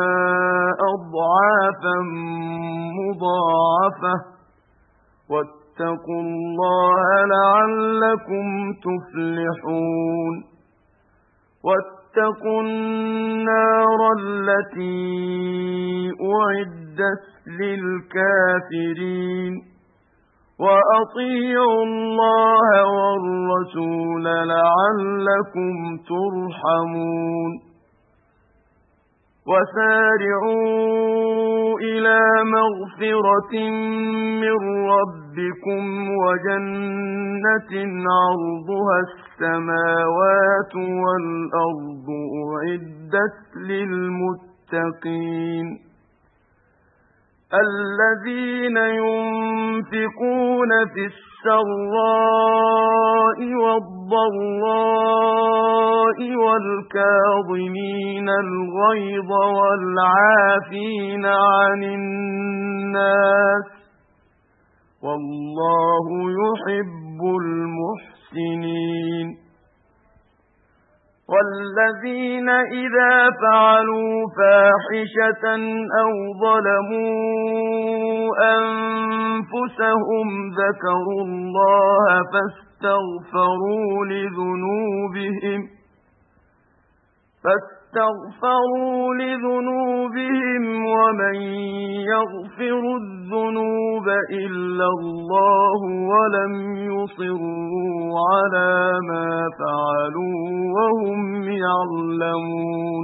أضعافا مضاعفة واتقوا الله لعلكم تفلحون واتقوا النار التي أعدت للكافرين وأطيعوا الله والرسول لعلكم ترحمون وسارعوا إلى مغفرة من ربكم وجنة عرضها السماوات والأرض أعدت للمتقين الذين ينفقون في السراء والضراء والكاظمين الغيظ والعافين عن الناس والله يحب المحسنين والذين إذا فعلوا فاحشة أو ظلموا أنفسهم ذكروا الله فاستغفروا لذنوبهم فاستغفروا لذنوبهم ومن يغفر الذنوب إلا الله ولم يصروا على ما فعلوا وهم يعلمون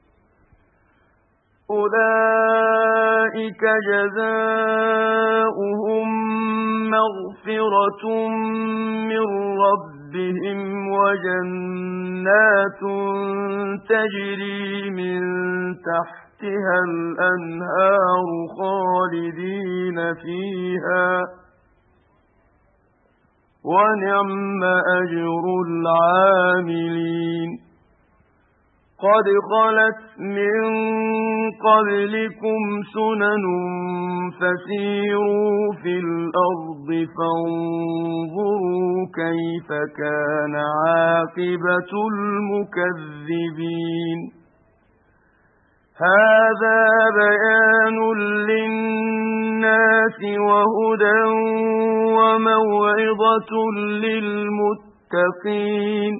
أولئك جزاؤهم مغفرة من ربهم وجنات تجري من تحتها الأنهار خالدين فيها ونعم أجر العاملين قد خلت من قبلكم سنن فسيروا في الأرض فانظروا كيف كان عاقبة المكذبين هذا بيان للناس وهدى وموعظة للمتقين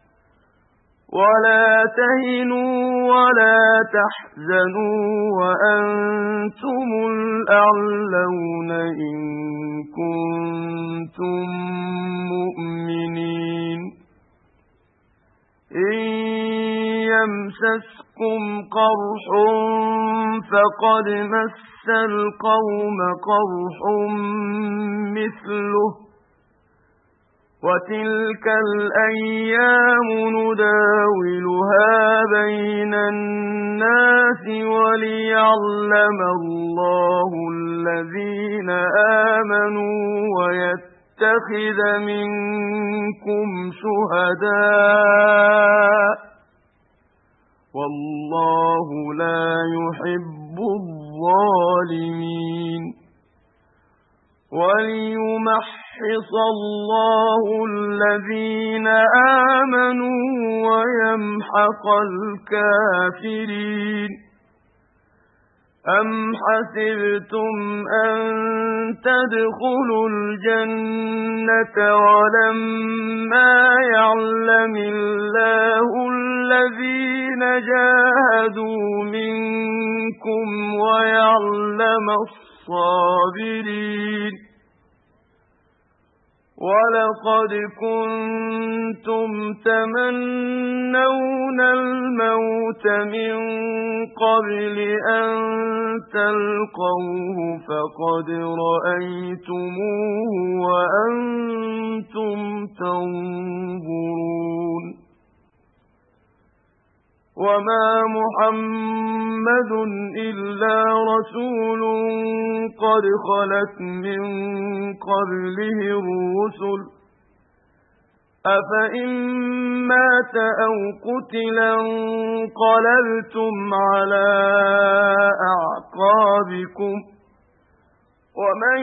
ولا تهنوا ولا تحزنوا وأنتم الأعلون إن كنتم مؤمنين إن يمسسكم قرح فقد مس القوم قرح مثله وتلك الأيام نداولها بين الناس وليعلم الله الذين آمنوا ويتخذ منكم شهداء والله لا يحب الظالمين وليمحص الله الذين آمنوا ويمحق الكافرين أم حسبتم أن تدخلوا الجنة ولما يعلم الله الذين جاهدوا منكم ويعلم الصابرين ولقد كنتم تمنون الموت من قبل أن تلقوه فقد رأيتموه وأنتم تنظرون وما محمد إلا رسول قد خلت من قبله الرسل أفإن مات أو قتلا انقلبتم على أعقابكم ومن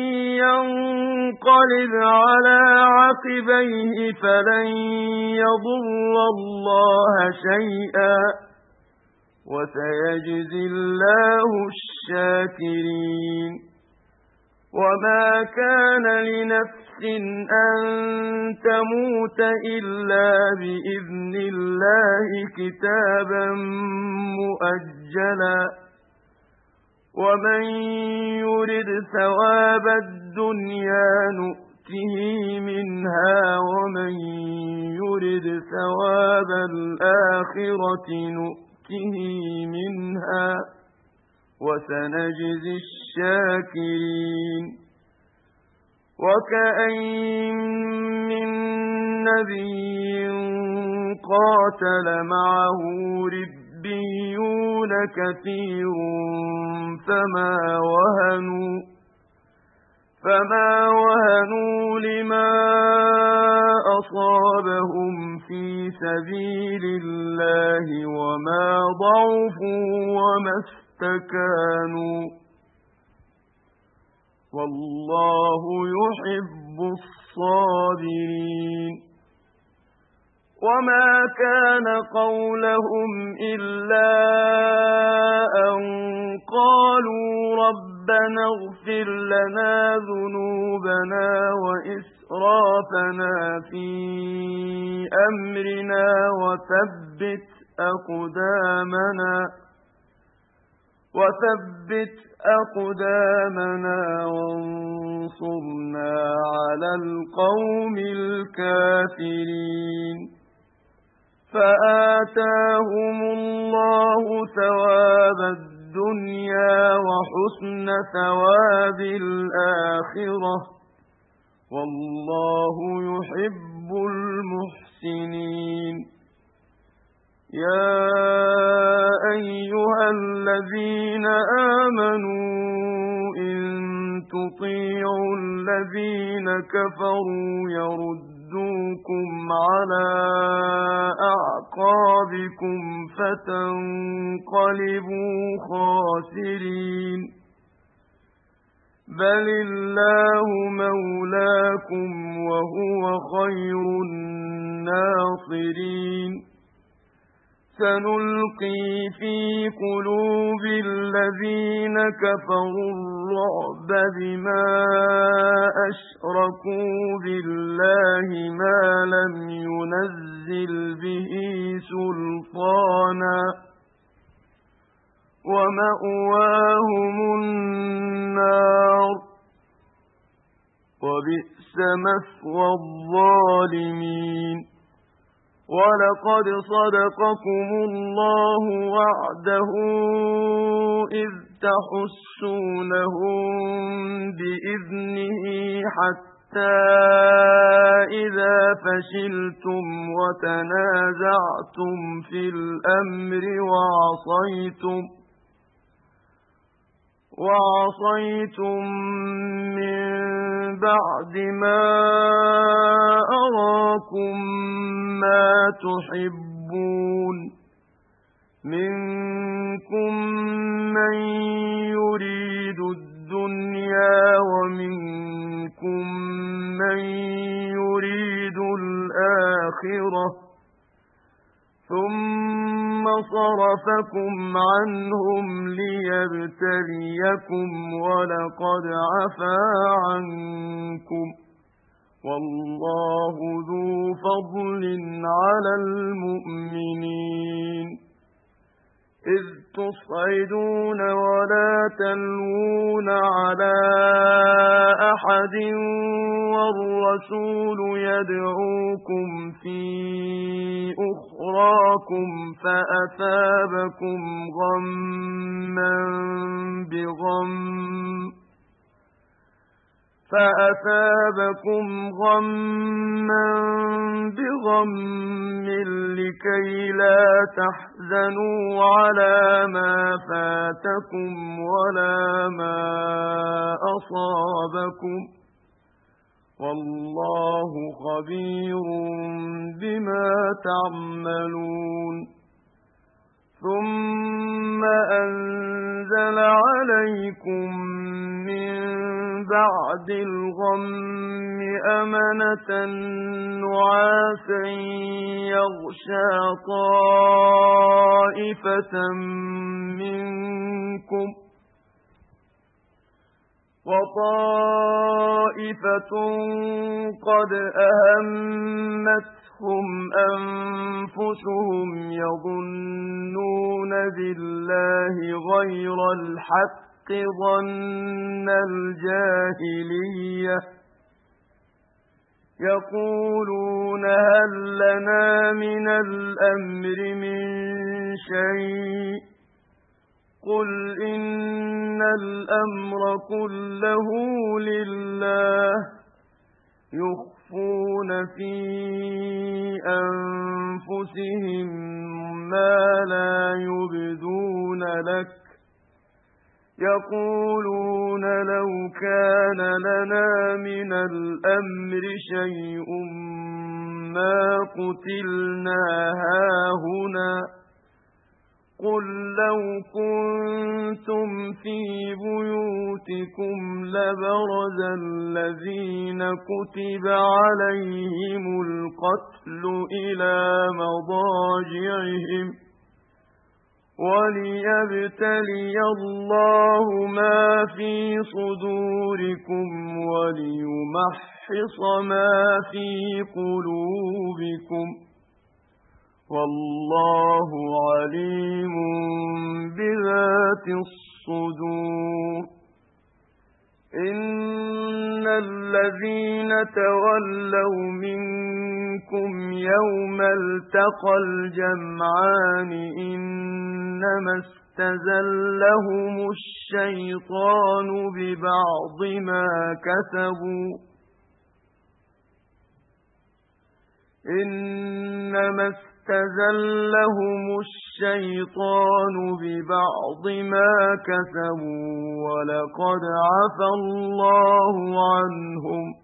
ينقلب على عقبيه فلن يضر الله شيئا وسيجزي الله الشاكرين وما كان لنفس أن تموت إلا بإذن الله كتابا مؤجلا ومن يرد ثواب الدنيا نؤته منها ومن يرد ثواب الآخرة نؤته منها وسنجزي الشاكرين وكأين من نبي قاتل معه ربيون كثير فما وهنوا فما وهنوا لما أصابهم في سبيل الله وما ضعفوا وما استكانوا والله يحب الصابرين وما كان قولهم إلا أن قالوا ربنا اغفر لنا ذنوبنا وإسرافنا في أمرنا وثبت أقدامنا وثبت أقدامنا وانصرنا على القوم الكافرين فآتاهم الله ثواب الدنيا وحسن ثواب الآخرة والله يحب المحسنين يا أيها الذين آمنوا إن تطيعوا الذين كفروا يردوكم على أعقابكم فتنقلبوا خاسرين بل الله مولاكم وهو خير الناصرين سنلقي في قلوب الذين كفروا الرعب بما أشركوا بالله ما لم ينزل به سلطانا ومأواهم النار وبئس مثوى الظالمين ولقد صدقكم الله وعده إذ تحسونهم بإذنه حتى إذا فشلتم وتنازعتم في الأمر وعصيتم وعصيتم من بعد ما أراكم ما تحبون منكم من يريد الدنيا ومنكم من يريد الآخرة ثم صرفكم عنهم ليبتليكم ولقد عفا عنكم والله ذو فضل على المؤمنين إذ تصعدون ولا تلوون على أحد والرسول يدعوكم في أخراكم فأثابكم غما بغم فأثابكم غما بغم لكي لا تحزنوا على ما فاتكم ولا ما أصابكم والله خبير بما تعملون ثم أنزل عليكم من بعد الغم أمنة نعاسا يغشى طائفة منكم وطائفة قد أهمتهم أنفسهم يظنون بالله غير الحق ظن الجاهلية يقولون هل لنا من الأمر من شيء قل إن الأمر كله لله يخفون في أنفسهم ما لا يبدون لك يقولون لو كان لنا من الأمر شيء ما قتلنا هاهنا قُل لَّوْ كُنتُمْ فِي بُيُوتِكُمْ لَبَرَزَ الَّذِينَ كُتِبَ عَلَيْهِمُ الْقَتْلُ إِلَىٰ مَضَاجِعِهِمْ وَلِيَبْتَلِيَ اللَّهُ مَا فِي صُدُورِكُمْ وَلِيُمَحِّصَ مَا فِي قُلُوبِكُمْ ۗ وَاللَّهُ عَلِيمٌ بِذَاتِ الصُّدُورِ. إِنَّ الَّذِينَ تَوَلَّوْا مِنكُمْ يَوْمَ الْتَقَى الْجَمْعَانِ إِنَّمَا اسْتَزَلَّهُمُ الشَّيْطَانُ بِبَعْضِ مَا كَسَبُوا إِنَّمَا اسْتَزَلَّهُمُ الشَّيْطَانُ بِبَعْضِ مَا كَسَبُوا وَلَقَدْ عَفَا اللَّهُ عَنْهُمْ ۗ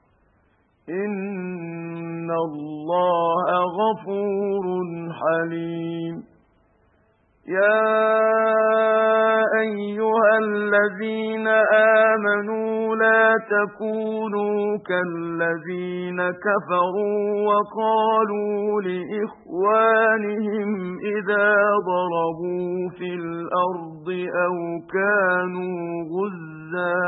إِنَّ اللَّهَ غَفُورٌ حَلِيمٌ. يَا أَيُّهَا الَّذِينَ آمَنُوا لَا تَكُونُوا كَالَّذِينَ كَفَرُوا وَقَالُوا لِإِخْوَانِهِمْ إِذَا ضَرَبُوا فِي الْأَرْضِ أَوْ كَانُوا غُزًّى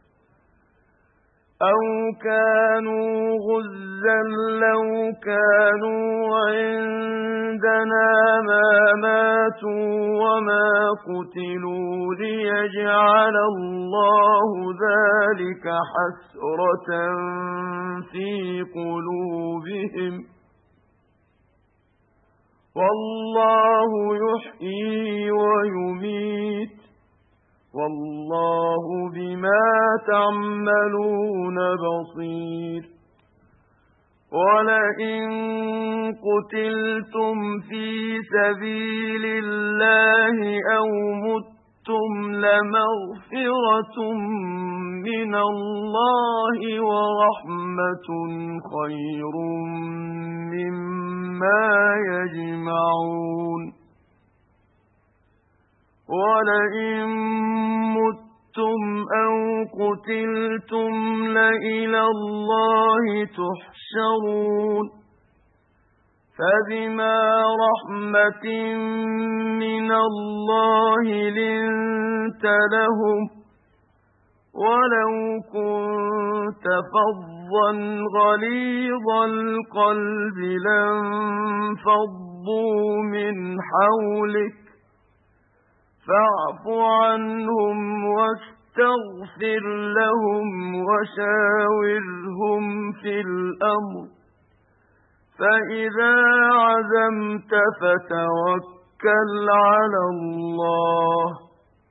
أَوْ كَانُوا غُزًّى لَّوْ كَانُوا عِندَنَا مَا مَاتُوا وَمَا قُتِلُوا لِيَجْعَلَ اللَّهُ ذَلِكَ حَسْرَةً فِي قُلُوبِهِمْ ۗ وَاللَّهُ يُحْيِي وَيُمِيتُ، وَاللَّهُ بِمَا تَعْمَلُونَ بَصِيرٌ. وَلَئِن قُتِلْتُمْ فِي سَبِيلِ اللَّهِ أَوْ مُتُّمْ لَمَغْفِرَةٌ مِّنَ اللَّهِ وَرَحْمَةٌ خَيْرٌ مِّمَّا يَجْمَعُونَ. وَلَئِن مُّتُّمْ أَوْ قُتِلْتُمْ لَإِلَى اللَّهِ تُحْشَرُونَ. فَبِمَا رَحْمَةٍ مِّنَ اللَّهِ لِنتَ لَهُمْ ۖ وَلَوْ كُنتَ فَظًّا غَلِيظَ الْقَلْبِ لَانفَضُّوا مِنْ حَوْلِكَ، فَاعْفُ عَنْهُمْ وَاسْتَغْفِرْ لَهُمْ وَشَاوِرْهُمْ فِي الْأَمْرِ، فَإِذَا عَزَمْتَ فَتَوَكَّلْ عَلَى اللَّهِ ۚ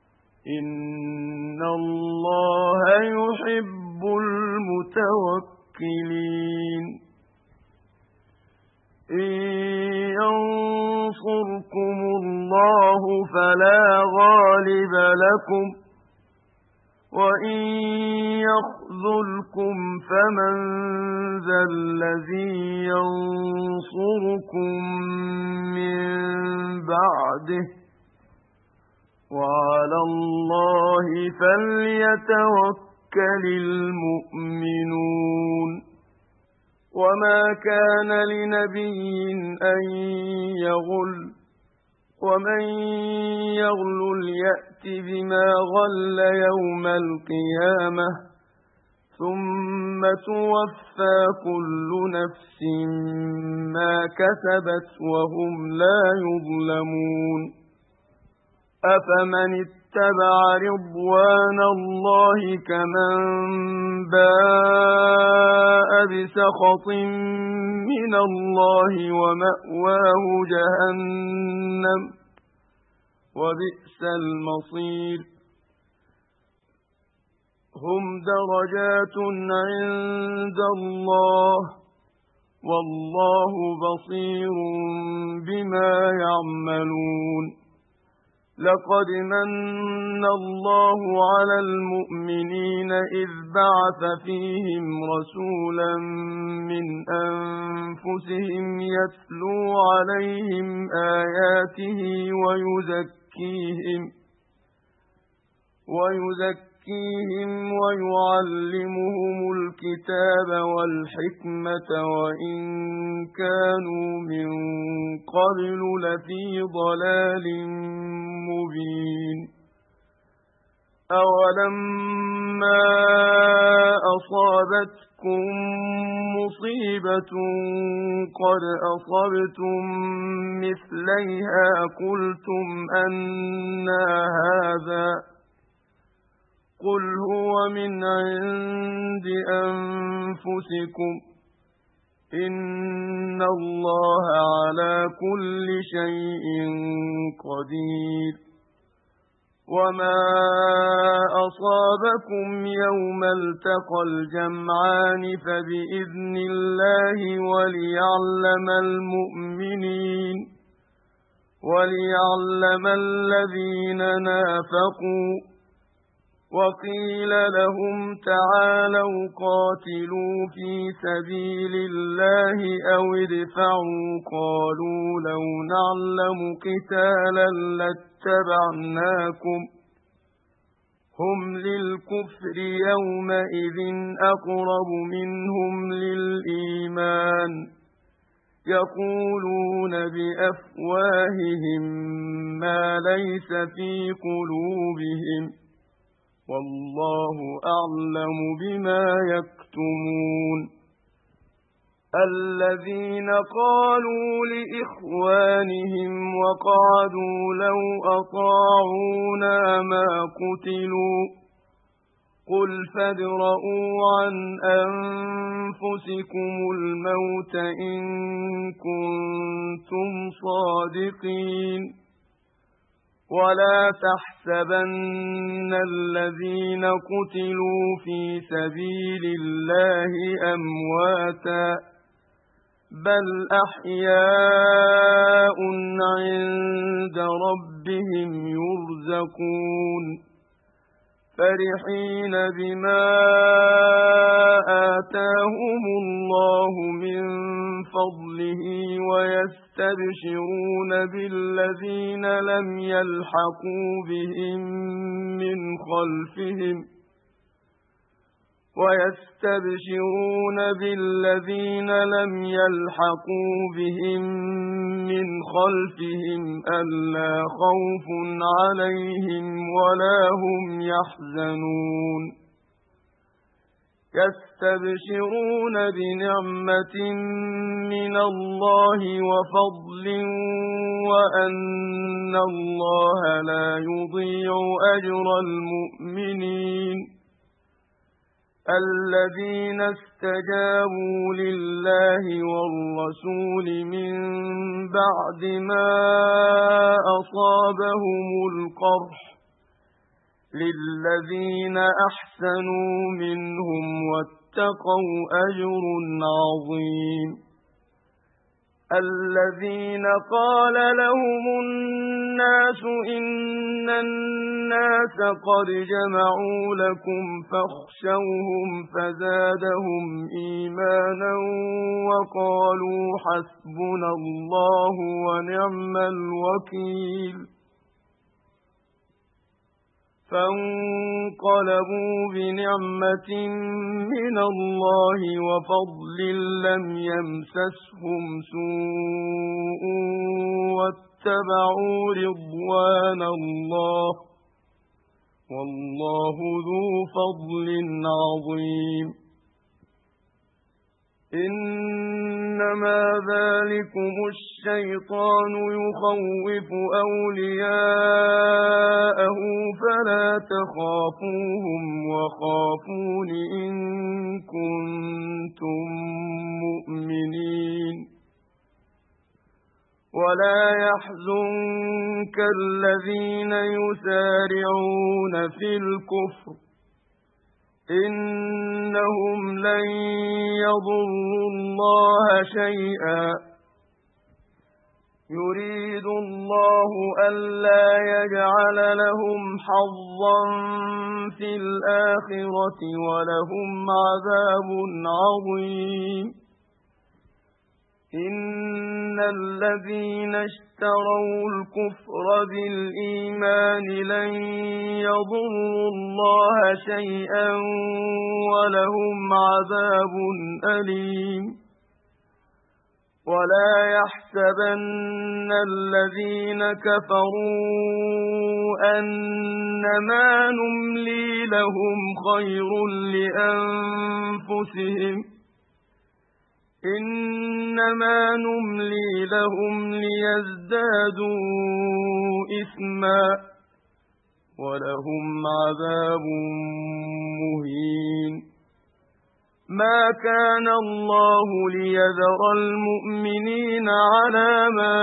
إِنَّ اللَّهَ يُحِبُّ الْمُتَوَكِّلِينَ. إِن يَنصُرْكُمُ اللَّهُ فَلَا غَالِبَ لَكُمْ ۖ وَإِن يَخْذُلْكُمْ فَمَن ذَا الَّذِي يَنصُرُكُم مِّن بَعْدِهِ ۗ وَعَلَى اللَّهِ فَلْيَتَوَكَّلِ الْمُؤْمِنُونَ. وَمَا كَانَ لِنَبِيٍّ أَن يَغُلَّ، وَمَن يَغْلُلْ يَأْتِ بِمَا غَلَّ يَوْمَ الْقِيَامَةِ ثُمَّ تُوَفَّىٰ كُلُّ نَفْسٍ مَّا كَسَبَتْ وَهُمْ لَا يُظْلَمُونَ. أَفَمَنِ اتَّبَعَ رِضْوَانَ اللَّهِ كَمَن بَاءَ بِسَخَطٍ مِّنَ اللَّهِ وَمَأْوَاهُ جَهَنَّمُ ۖ وَبِئْسَ الْمَصِيرُ. هُمْ دَرَجَاتٌ عِندَ اللَّهِ ۗ وَاللَّهُ بَصِيرٌ بِمَا يَعْمَلُونَ. لقد من الله على المؤمنين إذ بعث فيهم رسولا من أنفسهم يتلو عليهم آياته ويزكيهم ويزكيهم ويعلمهم الكتاب والحكمة وإن كانوا من قبل لفي ضلال مبين أولما أصابتكم مصيبة قد أصبتم مثليها قلتم أنى هذا قل هو من عند أنفسكم إن الله على كل شيء قدير وما أصابكم يوم التقى الجمعان فبإذن الله وليعلم المؤمنين وليعلم الذين نافقوا وقيل لهم تعالوا قاتلوا في سبيل الله أو ادفعوا قالوا لو نعلم قتالا لاتبعناكم هم للكفر يومئذ أقرب منهم للإيمان يقولون بأفواههم ما ليس في قلوبهم والله أعلم بما يكتمون الذين قالوا لإخوانهم وقعدوا لو أطاعونا ما قتلوا قل فادرءوا عن أنفسكم الموت إن كنتم صادقين ولا تحسبن الذين قتلوا في سبيل الله أمواتا بل أحياء عند ربهم يرزقون فرحين بما آتاهم الله من فضله ويستبشرون بالذين لم يلحقوا بهم من خلفهم ويستبشرون بالذين لم يلحقوا بهم من خلفهم ألا خوف عليهم ولا هم يحزنون يستبشرون بنعمة من الله وفضل وأن الله لا يضيع أجر المؤمنين الذين استجابوا لله والرسول من بعد ما أصابهم القرح للذين أحسنوا منهم واتقوا أجر عظيم الذين قال لهم الناس إن الناس قد جمعوا لكم فاخشوهم فزادهم إيمانا وقالوا حسبنا الله ونعم الوكيل فانقلبوا بنعمة من الله وفضل لم يمسسهم سوء واتبعوا رضوان الله والله ذو فضل عظيم إنما ذلكم الشيطان يخوف أولياءه فلا تخافوهم وخافون إن كنتم مؤمنين ولا يحزنك الذين يسارعون في الكفر إنهم لن يضروا الله شيئا يريد الله ألا يجعل لهم حظا في الآخرة ولهم عذاب عظيم إن الذين اشتروا الكفر بالإيمان لن يضروا الله شيئا ولهم عذاب أليم ولا يحسبن الذين كفروا أنما نملي لهم خير لأنفسهم إنما نملي لهم ليزدادوا إثما ولهم عذاب مهين ما كان الله ليذر المؤمنين على ما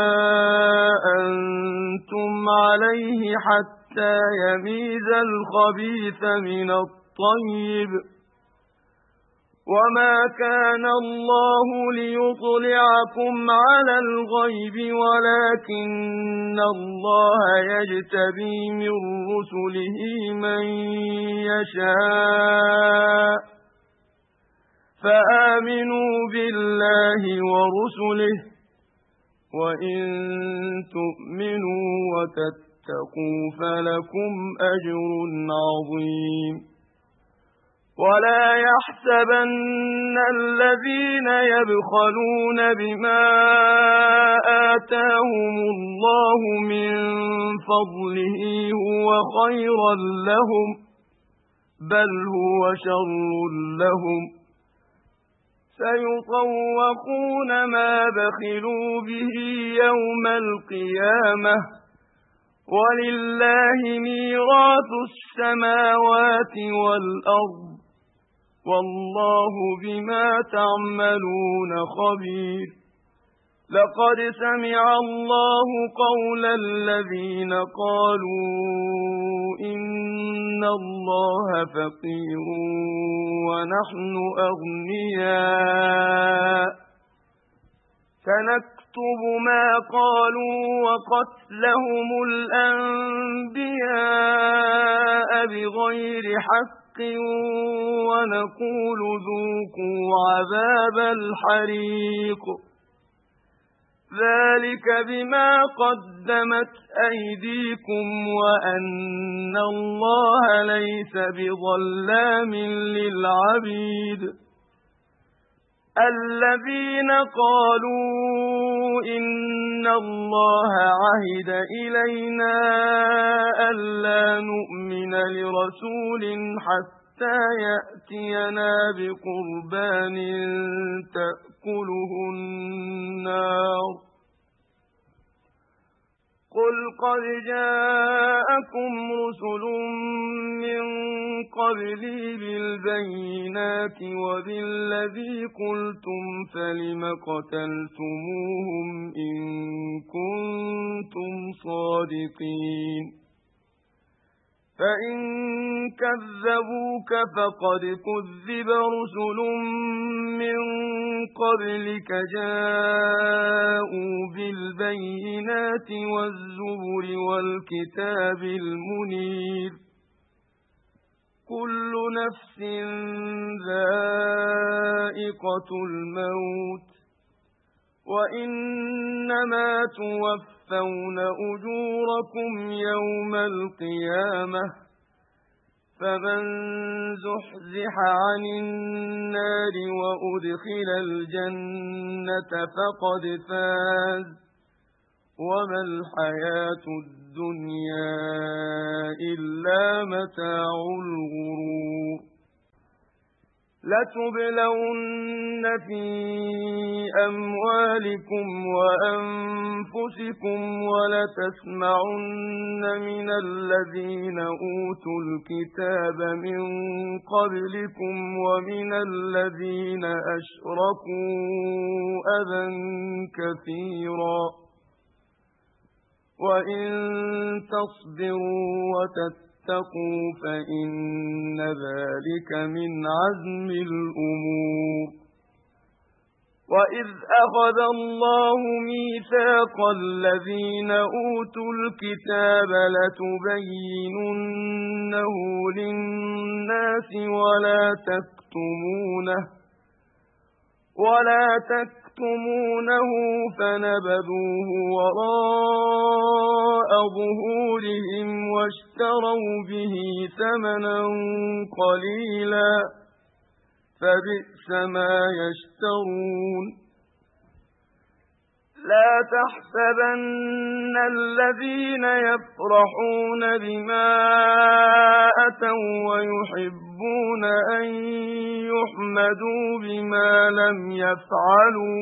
أنتم عليه حتى يميز الخبيث من الطيب وما كان الله ليطلعكم على الغيب ولكن الله يجتبي من رسله من يشاء فآمنوا بالله ورسله وإن تؤمنوا وتتقوا فلكم أجر عظيم ولا يحسبن الذين يبخلون بما آتاهم الله من فضله هو خيرا لهم بل هو شر لهم سيطوقون ما بخلوا به يوم القيامة ولله ميراث السماوات والأرض والله بما تعملون خبير لقد سمع الله قول الذين قالوا إن الله فقير ونحن أغنياء سنكتب ما قالوا وقتلهم الأنبياء بغير حق ونقول ذوقوا عذاب الحريق ذلك بما قدمت أيديكم وأن الله ليس بظلام للعبيد الذين قالوا إن الله عهد إلينا ألا نؤمن لرسول حتى يأتينا بقربان تأكله النار قل قد جاءكم رسل من قبلي بالبينات وبالذي قلتم فلم قتلتموهم إن كنتم صادقين فإن كذبوك فقد كذب رسل من قبلك جاءوا بالبينات والزبر والكتاب المنير كل نفس ذائقة الموت وإنما توفون أجوركم يوم القيامة فمن زحزح عن النار وأدخل الجنة فقد فاز وما الحياة الدنيا إلا متاع الغرور لتبلون في أموالكم وأنفسكم ولتسمعن من الذين أوتوا الكتاب من قبلكم ومن الذين أشركوا أذى كثيرا وإن تصبروا وتتقوا فإن ذلك من عزم الأمور وَإِذْ أَخَذَ اللَّهُ مِيثَاقَ الَّذِينَ أُوتُوا الْكِتَابَ لَتُبَيِّنُنَّهُ لِلنَّاسِ وَلَا تَكْتُمُونَهُ وَلَا تَكْتُمُونَهُ فَنَبَذُوهُ وَرَاءَ ظُهُورِهِمْ وَاشْتَرَوْا بِهِ ثَمَنًا قَلِيلًا فَبِئْسَ مَا يَشْتَرُونَ لَا تَحْسَبَنَّ الَّذِينَ يَفْرَحُونَ بِمَا أَتَوا وَيُحِبُّونَ أَن يُحْمَدُوا بِمَا لَمْ يَفْعَلُوا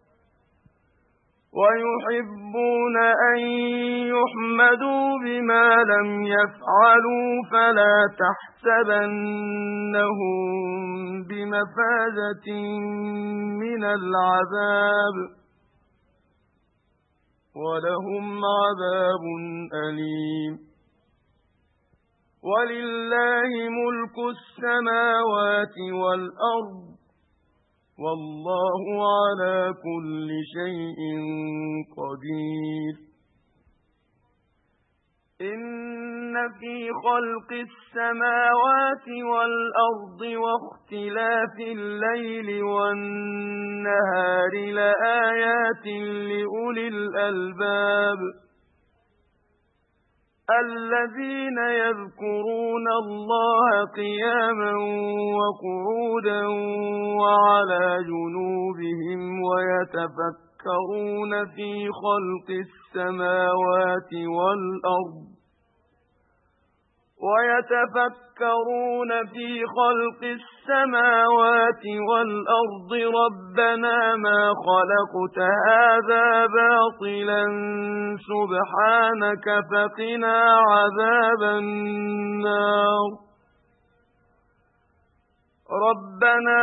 وَيُحِبُّونَ أَن يُحْمَدُوا بِمَا لَمْ يَفْعَلُوا فَلَا تَحْسَبَنَّهُم بِمَفَازَةٍ مِنَ الْعَذَابِ وَلَهُمْ عَذَابٌ أَلِيمٌ وَلِلَّهِ مُلْكُ السَّمَاوَاتِ وَالْأَرْضِ وَاللَّهُ عَلَى كُلِّ شَيْءٍ قَدِيرٌ إِنَّ فِي خَلْقِ السَّمَاوَاتِ وَالْأَرْضِ وَاخْتِلَافِ اللَّيْلِ وَالنَّهَارِ لَآيَاتٍ لِأُولِي الْأَلْبَابِ الَّذِينَ يَذْكُرُونَ اللَّهَ قِيَامًا وَقُعُودًا وَعَلَى جُنُوبِهِمْ وَيَتَفَكَّرُونَ فِي خَلْقِ السَّمَاوَاتِ وَالْأَرْضِ وَيَتَفَكَّرُونَ فِي خَلْقِ السَّمَاوَاتِ وَالْأَرْضِ رَبَّنَا مَا خَلَقْتَ هَذَا بَاطِلًا سُبْحَانَكَ فَقِنَا عَذَابَ النَّارِ رَبَّنَا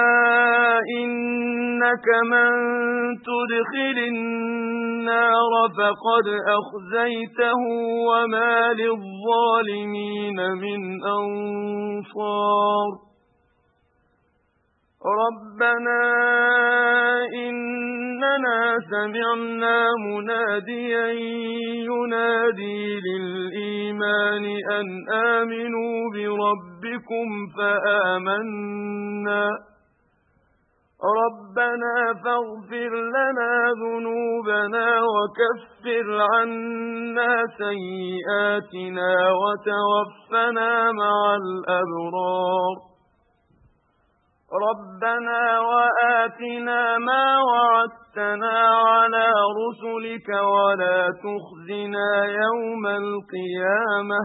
إِنَّكَ مَن تُدْخِلِ النَّارَ فَقَدْ أَخْزَيْتَهُ وَمَا لِلظَّالِمِينَ مِنْ أَنصَارٍ رَبَّنَا إِنَّنَا سَمِعْنَا مُنَادِيًا يُنَادِي لِلْإِيمَانِ أَنْ آمِنُوا بِرَبِّكُمْ فَآمَنَّا رَبَّنَا فَاغْفِرْ لَنَا ذُنُوبَنَا وَكَفِّرْ عَنَّا سَيِّئَاتِنَا وَتَوَفَّنَا مَعَ الْأَبْرَارِ رَبَّنَا وَآتِنَا مَا وَعَدتَّنَا عَلَى رُسُلِكَ وَلَا تُخْزِنَا يَوْمَ الْقِيَامَةِ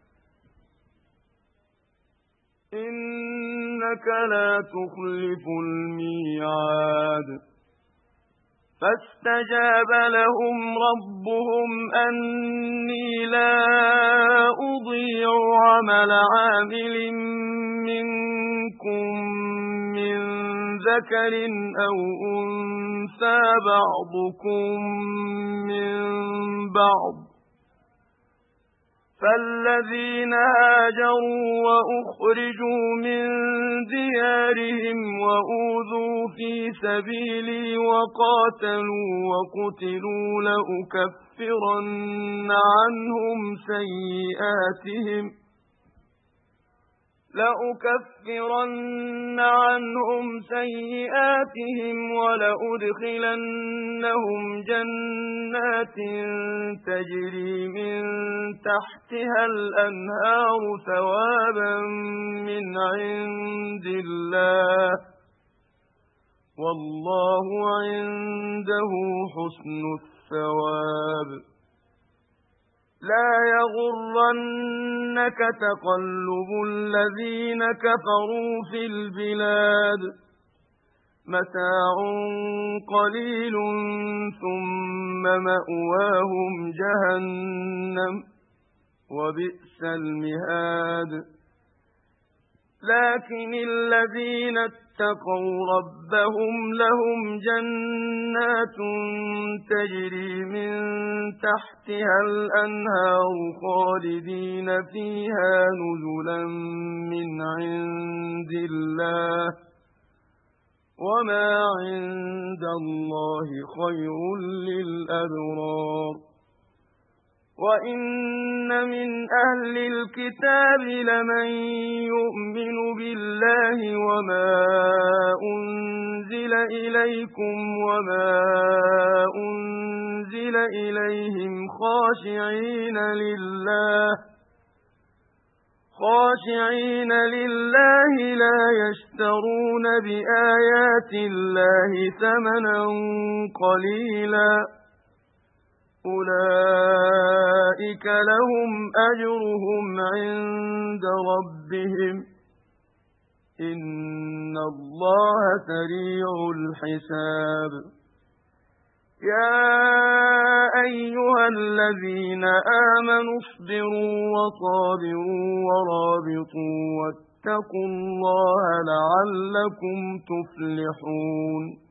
إِنَّكَ لَا تُخْلِفُ الْمِيعَادَ فَاسْتَجَابَ لَهُمْ رَبُّهُمْ أَنِّي لَا أُضِيعُ عَمَلَ عَامِلٍ مِّنكُم مِّن ذَكَرٍ أَوْ أُنثَىٰ بَعْضُكُم مِّن بَعْضٍ فَالَّذِينَ هَاجَرُوا وَأُخْرِجُوا مِن دِيَارِهِمْ وَأُوذُوا فِي سَبِيلِي وَقَاتَلُوا وَقُتِلُوا لَأُكَفِّرَنَّ عَنْهُمْ سَيِّئَاتِهِمْ لَأُكَفِّرَنَّ عَنْهُمْ سَيِّئَاتِهِمْ وَلَأُدْخِلَنَّهُمْ جَنَّاتٍ تَجْرِي مِن تَحْتِهَا الْأَنْهَارُ ثَوَابًا مِّنْ عِندِ اللَّهِ وَاللَّهُ عِندَهُ حُسْنُ الثَّوَابِ لَا يَغُرَّنَّكَ تَقَلُّبُ الَّذِينَ كَفَرُوا فِي الْبِلَادِ مَتَاعٌ قَلِيلٌ ثُمَّ مَأْوَاهُمْ جَهَنَّمُ وَبِئْسَ الْمِهَادُ لَكِنِ الَّذِينَ اتَّقَوْا رَبَّهُمْ لَهُمْ جَنَّاتٌ تَجْرِي مِن تَحْتِهَا الْأَنْهَارُ خَالِدِينَ فِيهَا نُزُلًا مِّنْ عِندِ اللَّهِ وما عند الله خير للأبرار وإن من أهل الكتاب لمن يؤمن بالله وما أنزل إليكم وما أنزل إليهم خاشعين لله خاشعين لله لا يشترون بآيات الله ثمنا قليلا أولئك لهم أجرهم عند ربهم إن الله سريع الحساب يا أيها الذين آمنوا اصبروا وصابروا ورابطوا واتقوا الله لعلكم تفلحون